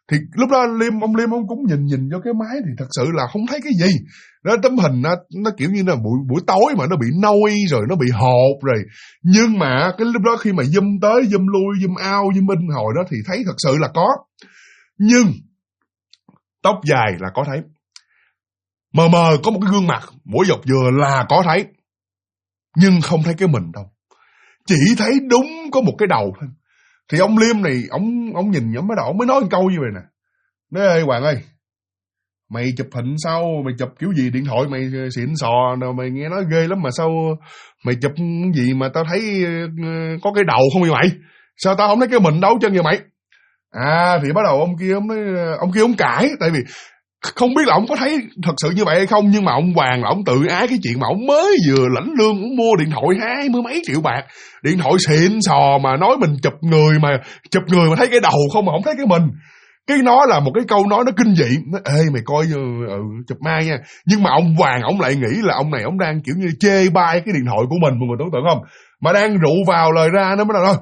Thì lúc đó ông Liêm ông cũng nhìn vô cái máy thì thật sự là không thấy cái gì. Đó, tấm hình nó kiểu như là buổi tối mà nó bị nôi rồi, nó bị hột rồi. Nhưng mà cái lúc đó khi mà zoom tới, zoom lui, zoom out, zoom in hồi đó thì thấy thật sự là có. Nhưng tóc dài là có thấy. Mờ mờ có một cái gương mặt, mỗi dọc dừa là có thấy. Nhưng không thấy cái mình đâu. Chỉ thấy đúng có một cái đầu thôi. Thì ông Liêm này, ông nhìn ông mới đầu, ông mới nói một câu như vậy nè. Nói ơi Hoàng ơi, mày chụp hình sao, mày chụp kiểu gì, điện thoại mày xịn sò, mày nghe nói ghê lắm mà sao mày chụp gì mà tao thấy có cái đầu không vậy mày? Sao tao không thấy cái mình đâu chân vậy mày? Thì bắt đầu ông kia ông cãi, tại vì không biết là ông có thấy thật sự như vậy hay không, nhưng mà ông Hoàng là ông tự ái cái chuyện mà ông mới vừa lãnh lương, ông mua điện thoại 20 mấy triệu bạc, điện thoại xịn sò mà nói mình chụp người mà thấy cái đầu không mà không thấy cái mình. Cái nó là một cái câu nói nó kinh dị. Nó, ê mày coi chụp mai nha. Nhưng mà ông Hoàng ông lại nghĩ là ông này ông đang kiểu như chê bai cái điện thoại của mình, mọi người tưởng tượng không? Mà đang rượu vào lời ra nó mới nói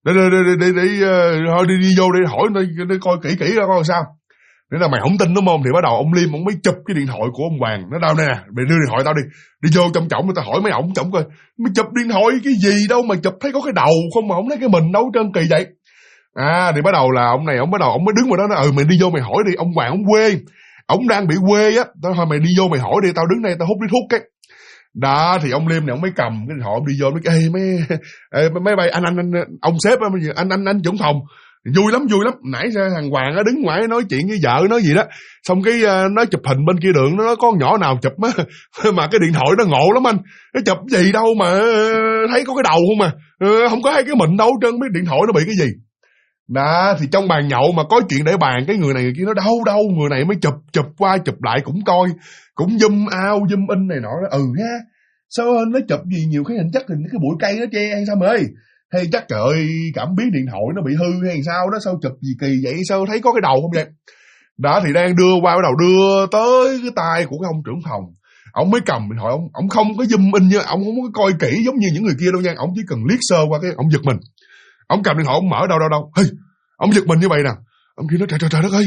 đi vô đi hỏi đi coi kỹ ra coi sao. Nên là mày không tin đúng không? Thì bắt đầu ông Liêm ông mới chụp cái điện thoại của ông Hoàng. Nó đâu nè, mày đưa điện thoại tao đi vô trong trọng người ta hỏi mấy ổng trọng coi. Mày chụp điện thoại cái gì đâu mà chụp thấy có cái đầu không mà không thấy cái mình đâu, trơn kỳ vậy. Thì bắt đầu là ông này ông mới đứng vào đó nói mày đi vô mày hỏi đi, ông Hoàng ông quê, ông đang bị quê á, thôi mày đi vô mày hỏi đi, tao đứng đây tao hút điếu thuốc cái. Đó thì ông Liêm này ông mới cầm cái điện thoại ông đi vô, nói mấy bay anh ông sếp anh trưởng phòng vui lắm, nãy ra thằng Hoàng nó đứng ngoài nói chuyện với vợ nói gì đó, xong cái nó chụp hình bên kia đường, nó nói có nhỏ nào chụp á mà cái điện thoại nó ngộ lắm anh, nó chụp gì đâu mà thấy có cái đầu không mà không có thấy cái mình đâu trơn, biết điện thoại nó bị cái gì. Đó thì trong bàn nhậu mà có chuyện để bàn, cái người này người kia nó đâu người này mới chụp qua chụp lại cũng coi, cũng zoom out zoom in này nọ. Ha sao nó chụp gì nhiều cái hình, chắc hình cái bụi cây nó che hay sao mày ơi, hay chắc trời ơi cảm biến điện thoại nó bị hư hay sao đó, sao chụp gì kỳ vậy, sao thấy có cái đầu không vậy. Đó thì đang đưa qua, bắt đầu đưa tới cái tay của cái ông trưởng phòng, ông mới cầm điện thoại, ông không có zoom in như, ông không có coi kỹ giống như những người kia đâu nha, ông chỉ cần liếc sơ qua cái ông giật mình. Ông cầm điện thoại ông mở đâu hey, ông giật mình như vậy nè. Ông kia nói trời đất ơi,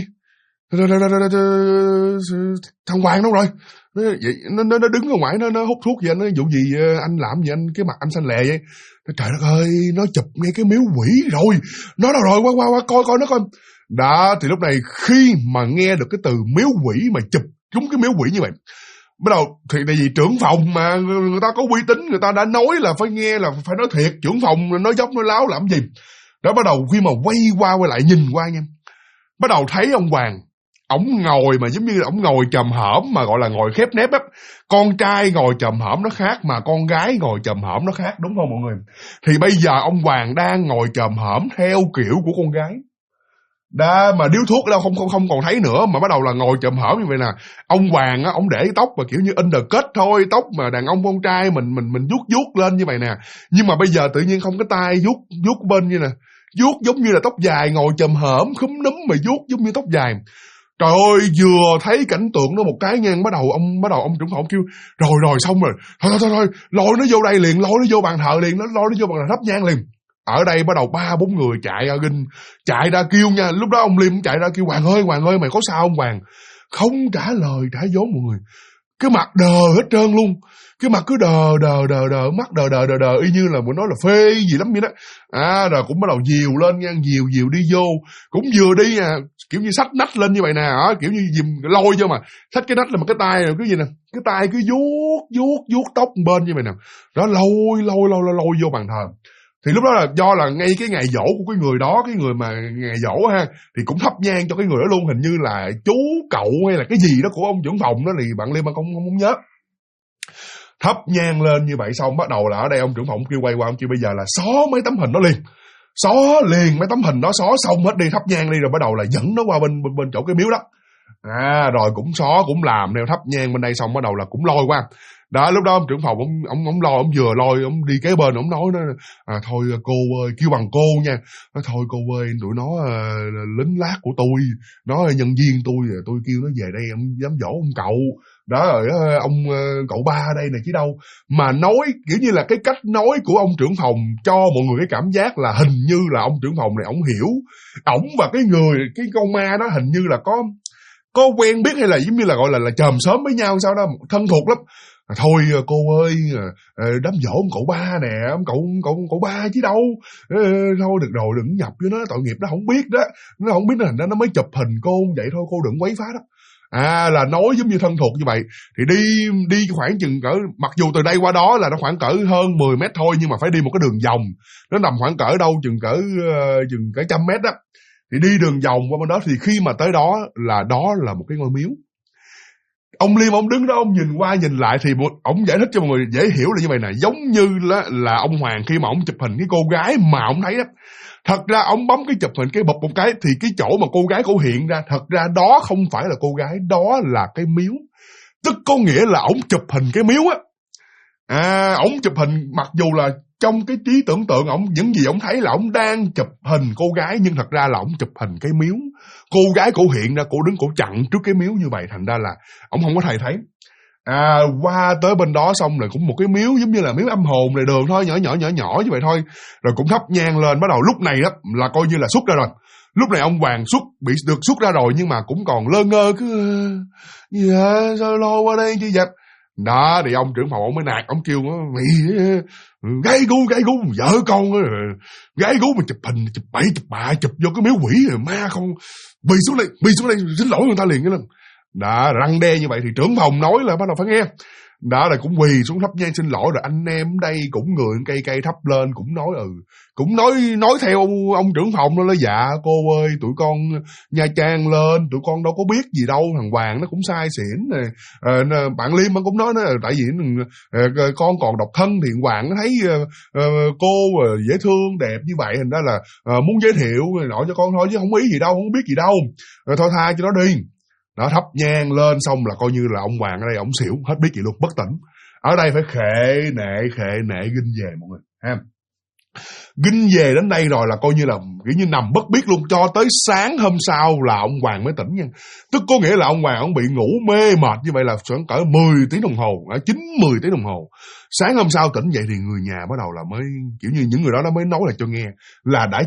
thằng Hoàng đâu rồi? Nó đứng ở ngoài nó hút thuốc vậy, nó vụ gì anh làm gì anh, cái mặt anh xanh lè vậy. Trời đất ơi, nó chụp ngay cái miếu quỷ rồi, nó đâu rồi, qua coi nó coi. Đó thì lúc này khi mà nghe được cái từ miếu quỷ mà chụp trúng cái miếu quỷ như vậy, bắt đầu thì tại vì trưởng phòng mà người ta có uy tín, người ta đã nói là phải nghe là phải nói thiệt, trưởng phòng nói dốc nói láo làm gì. Đó bắt đầu khi mà quay lại nhìn qua nha, bắt đầu thấy ông Hoàng ổng ngồi mà giống như ổng ngồi chồm hổm, mà gọi là ngồi khép nép á. Con trai ngồi chồm hổm nó khác, mà con gái ngồi chồm hổm nó khác, đúng không mọi người? Thì bây giờ ông Hoàng đang ngồi chồm hổm theo kiểu của con gái. Đó mà điếu thuốc đâu không còn thấy nữa, mà bắt đầu là ngồi chồm hổm như vậy nè. Ông Hoàng á, ông để tóc mà kiểu như undercut thôi, tóc mà đàn ông con trai mình vuốt lên như vậy nè. Nhưng mà bây giờ tự nhiên không có tay vuốt bên như nè, vuốt giống như là tóc dài, ngồi chồm hổm khúm núm mà vuốt giống như tóc dài. Trời ơi, vừa thấy cảnh tượng đó một cái ngang, bắt đầu ông trưởng phòng kêu rồi xong rồi, thôi lôi nó vô đây liền, lôi nó vô bàn thờ liền, lôi nó vô bàn thờ thắp nhang liền. Ở đây bắt đầu 3-4 người chạy ra kêu nha. Lúc đó ông Liêm chạy ra kêu Hoàng ơi mày có sao không Hoàng? Không trả lời trả vốn mọi người, cái mặt đờ hết trơn luôn, cái mặt cứ đờ mắt đờ y như là muốn nói là phê gì lắm vậy đó. Rồi cũng bắt đầu dìu lên nha, dìu đi vô, cũng vừa đi kiểu như xách nách lên như vậy nè, kiểu như dìm lôi vô mà xách cái nách là một cái tay cái gì nè, cái tay cứ vuốt tóc bên như vậy nè. Đó lôi vô bàn thờ. Thì lúc đó là do là ngay cái ngày giỗ của cái người đó, cái người mà ngày giỗ ha, thì cũng thắp nhang cho cái người đó luôn, hình như là chú cậu hay là cái gì đó của ông trưởng phòng đó, thì bạn Liêm không nhớ. Thắp nhang lên như vậy xong, bắt đầu là ở đây ông trưởng phòng kêu quay qua, ông kêu bây giờ là xóa mấy tấm hình đó liền, mấy tấm hình đó, xóa xong hết đi, thắp nhang đi, rồi bắt đầu là dẫn nó qua bên chỗ cái miếu đó. Rồi cũng xóa cũng làm neo thắp nhang bên đây xong, bắt đầu là cũng lôi qua. Đó, lúc đó ông trưởng phòng ông lo, ông vừa lôi ông đi kế bên, ông nói nó thôi cô ơi, kêu bằng cô nha, nói thôi cô ơi, tụi nó lính lát của tôi, nó nhân viên tôi kêu nó về đây, ông dám dỗ ông cậu. Đó rồi ông cậu ba đây này chứ đâu. Mà nói kiểu như là cái cách nói của ông trưởng phòng cho mọi người cái cảm giác là hình như là ông trưởng phòng này ông hiểu, ổng và cái con ma đó hình như là có quen biết, hay là giống như là gọi là chòm xóm với nhau sao đó, thân thuộc lắm. Thôi cô ơi, đám dỗ ông cậu ba nè, ông cậu ba chứ đâu. Thôi được rồi, đừng nhập với nó, tội nghiệp nó không biết đó, nó không biết nó thành ra nó mới chụp hình cô vậy thôi, cô đừng quấy phá đó. Là nói giống như thân thuộc như vậy. Thì đi khoảng chừng cỡ, mặc dù từ đây qua đó là nó khoảng cỡ hơn 10 mét thôi, nhưng mà phải đi một cái đường vòng, nó nằm khoảng cỡ đâu chừng cỡ 100 mét đó. Thì đi đường vòng qua bên đó, thì khi mà tới đó là một cái ngôi miếu. Ông Liêm ông đứng đó, ông nhìn qua nhìn lại, thì ông giải thích cho mọi người dễ hiểu là như vậy nè, giống như là ông Hoàng khi mà ông chụp hình cái cô gái mà ông thấy đó, thật ra ông bấm cái chụp hình cái bụp một cái, thì cái chỗ mà cô gái cổ hiện ra, thật ra đó không phải là cô gái, đó là cái miếu. Tức có nghĩa là ông chụp hình cái miếu á. Ông chụp hình, mặc dù là trong cái trí tưởng tượng ông, những gì ông thấy là ông đang chụp hình cô gái, nhưng thật ra là ông chụp hình cái miếu. Cô gái cổ hiện ra, cổ đứng cổ chặn trước cái miếu như vậy, thành ra là ông không có thầy thấy. Qua tới bên đó xong rồi cũng một cái miếu giống như là miếu âm hồn này đường thôi, nhỏ như vậy thôi. Rồi cũng thắp nhang lên, bắt đầu lúc này đó là coi như là xuất ra rồi. Lúc này ông Hoàng bị được xuất ra rồi, nhưng mà cũng còn lơ ngơ, cứ dạ sao lo qua đây chứ vậy. Đó thì ông trưởng phòng ông mới nạt, ông kêu mày gái gú vợ con gái gú mà chụp hình chụp bậy chụp bạ, chụp vô cái miếu quỷ rồi ma không, bị xuống đây xin lỗi người ta liền cái lần. Đó, răng đe như vậy thì trưởng phòng nói là bắt đầu phải nghe. Đó là cũng quỳ xuống thắp nhang xin lỗi, rồi anh em đây cũng người cây thắp lên, cũng nói cũng nói theo ông trưởng phòng đó là dạ cô ơi, tụi con Nha Trang lên, tụi con đâu có biết gì đâu, thằng Hoàng nó cũng sai xỉn nè. Bạn Liêm cũng nói tại vì con còn độc thân thì Hoàng nó thấy cô dễ thương đẹp như vậy, thành ra là muốn giới thiệu nọ cho con thôi, chứ không ý gì đâu, không biết gì đâu, thôi tha cho nó đi. Đó, thắp nhang lên xong là coi như là ông Hoàng ở đây ổng xỉu hết biết gì luôn, bất tỉnh. Ở đây phải khệ nệ ginh về mọi người ha. Ginh về đến đây rồi là coi như là kiểu như nằm bất biết luôn, cho tới sáng hôm sau là ông Hoàng mới tỉnh nha. Tức có nghĩa là ông Hoàng ông bị ngủ mê mệt như vậy là khoảng cỡ 10 tiếng đồng hồ, 9-10 tiếng đồng hồ. Sáng hôm sau tỉnh dậy thì người nhà bắt đầu là mới kiểu như những người đó nó mới nói lại cho nghe là đã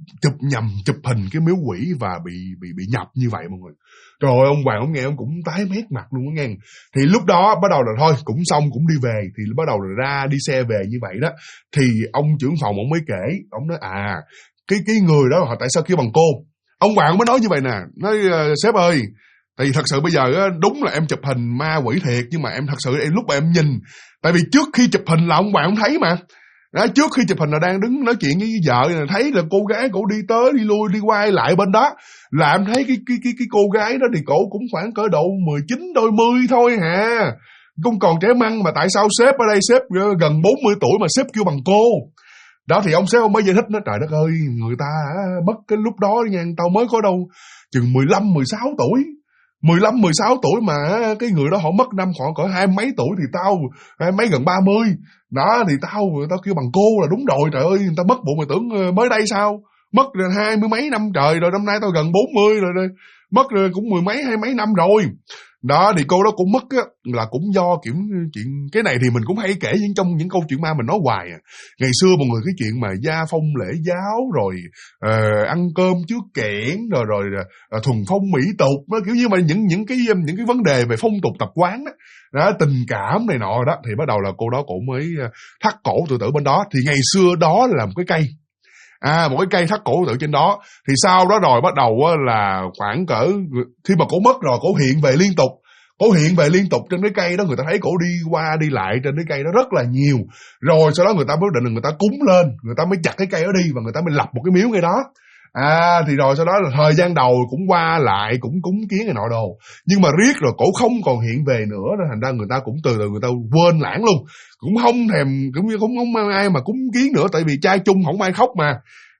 chụp hình cái miếu quỷ và bị nhập như vậy mọi người. Rồi ông Hoàng ông nghe ông cũng tái mét mặt luôn á nghe. Thì lúc đó bắt đầu là thôi cũng xong cũng đi về, thì bắt đầu là ra đi xe về như vậy đó. Thì ông trưởng phòng ông mới kể, ông nói cái người đó họ tại sao kêu bằng cô. Ông Hoàng mới nói như vậy nè, nói sếp ơi, tại vì thật sự bây giờ đúng là em chụp hình ma quỷ thiệt, nhưng mà em thật sự lúc mà em nhìn, tại vì trước khi chụp hình là ông Hoàng ông thấy mà. Đó, trước khi chụp hình là đang đứng nói chuyện với vợ, thấy là cô gái cổ đi tới đi lui đi quay lại bên đó, là em thấy cái cô gái đó thì cổ cũng khoảng cỡ độ 19 đôi 10 thôi hả, cũng còn trẻ măng, mà tại sao sếp ở đây sếp gần 40 tuổi mà sếp kêu bằng cô. Đó thì ông sếp ông mới giải thích, nói trời đất ơi, người ta mất cái lúc đó nha, tao mới có đâu chừng 15-16 tuổi, 15-16 tuổi mà cái người đó họ mất năm khoảng cỡ 20 mấy tuổi, thì tao 20 mấy gần 30. Đó thì tao kêu bằng cô là đúng rồi, trời ơi, người ta mất bộ mày tưởng mới đây sao, mất 20 mấy năm trời rồi, năm nay tao gần 40 rồi, mất rồi cũng 10 mấy 20 mấy năm rồi. Đó thì cô đó cũng mất á, là cũng do kiểu chuyện cái này thì mình cũng hay kể trong những câu chuyện ma mình nói hoài Ngày xưa mọi người cái chuyện mà gia phong lễ giáo rồi ăn cơm trước kẽn rồi thuần phong mỹ tục đó, kiểu như mà những cái vấn đề về phong tục tập quán đó, tình cảm này nọ đó, thì bắt đầu là cô đó cũng mới thắt cổ tự tử bên đó. Thì ngày xưa đó là một cái cây, một cái cây thắt cổ tự trên đó. Thì sau đó rồi bắt đầu là khoảng cỡ khi mà cổ mất rồi, cổ hiện về liên tục trên cái cây đó, người ta thấy cổ đi qua đi lại trên cái cây đó rất là nhiều. Rồi sau đó người ta quyết định là người ta cúng lên, người ta mới chặt cái cây đó đi và người ta mới lập một cái miếu ngay đó. Thì rồi sau đó là thời gian đầu cũng qua lại, cũng cúng kiến này nọ đồ, nhưng mà riết rồi cổ không còn hiện về nữa, nên thành ra người ta cũng từ từ người ta quên lãng luôn, cũng không thèm, cũng như không ai mà cúng kiến nữa, tại vì trai chung không ai khóc mà.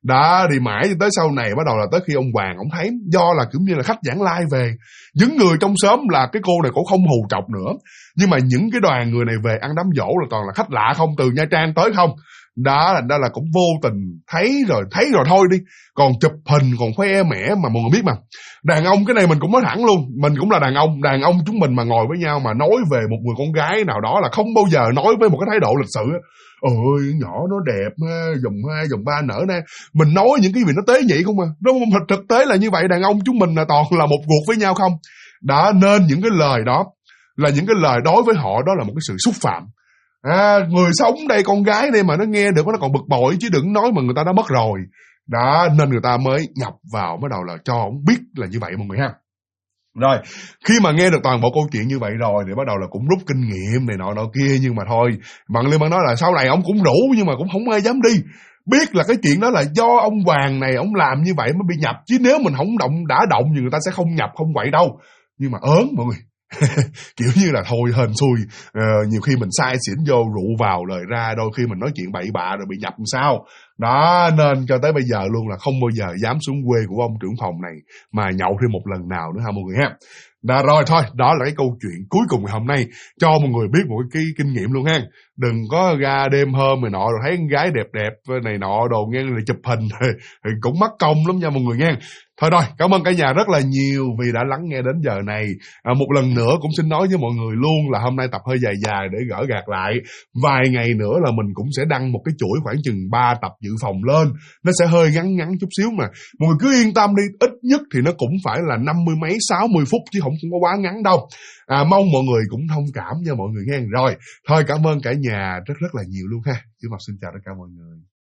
Đã đi mãi tới sau này bắt đầu là tới khi ông Hoàng ông thấy, do là kiểu như là khách vãng lai về, những người trong xóm là cái cô này cũng không hù trọc nữa, nhưng mà những cái đoàn người này về ăn đám giỗ là toàn là khách lạ không, từ Nha Trang tới không. Đó là cũng vô tình thấy rồi thôi đi, còn chụp hình còn khoe mẽ. Mà mọi người biết mà, đàn ông, cái này mình cũng nói thẳng luôn, mình cũng là đàn ông chúng mình mà ngồi với nhau mà nói về một người con gái nào đó là không bao giờ nói với một cái thái độ lịch sự. Ôi nhỏ nó đẹp ha, vòng 2 vòng 3 nở nè, mình nói những cái gì nó tế nhị không à, đúng không? Thực tế là như vậy, đàn ông chúng mình là toàn là một ruột với nhau không. Đã nên những cái lời đó là những cái lời đối với họ đó là một cái sự xúc phạm. Người sống đây, con gái đây mà nó nghe được nó còn bực bội, chứ đừng nói mà người ta đã mất rồi. Đó, nên người ta mới nhập vào, bắt đầu là cho ông biết là như vậy mọi người ha. Rồi, khi mà nghe được toàn bộ câu chuyện như vậy rồi thì bắt đầu là cũng rút kinh nghiệm này nọ kia, nhưng mà thôi, bạn Liên Bang nói là sau này ông cũng rủ nhưng mà cũng không ai dám đi. Biết là cái chuyện đó là do ông Hoàng này ông làm như vậy mới bị nhập, chứ nếu mình không đã động thì người ta sẽ không nhập không quậy đâu. Nhưng mà ớn mọi người. Kiểu như là thôi hên xui, nhiều khi mình sai xỉn vô rượu vào lời ra, đôi khi mình nói chuyện bậy bạ rồi bị nhập làm sao. Đó, nên cho tới bây giờ luôn là không bao giờ dám xuống quê của ông trưởng phòng này mà nhậu thêm một lần nào nữa ha mọi người ha. Đó, rồi thôi, đó là cái câu chuyện cuối cùng ngày hôm nay, cho mọi người biết một cái kinh nghiệm luôn ha. Đừng có ra đêm hôm này nọ rồi thấy con gái đẹp đẹp này nọ đồ nghe là chụp hình thì cũng mất công lắm nha mọi người nha. Thôi rồi, cảm ơn cả nhà rất là nhiều vì đã lắng nghe đến giờ này. Một lần nữa cũng xin nói với mọi người luôn là hôm nay tập hơi dài để gỡ gạc lại. Vài ngày nữa là mình cũng sẽ đăng một cái chuỗi khoảng chừng 3 tập dự phòng lên. Nó sẽ hơi ngắn chút xíu mà. Mọi người cứ yên tâm đi, ít nhất thì nó cũng phải là 50 mấy 60 phút chứ không có quá ngắn đâu. Mong mọi người cũng thông cảm nha mọi người nghe. Rồi, thôi cảm ơn cả nhà rất là nhiều luôn ha. Chú Ngọc xin chào tất cả mọi người.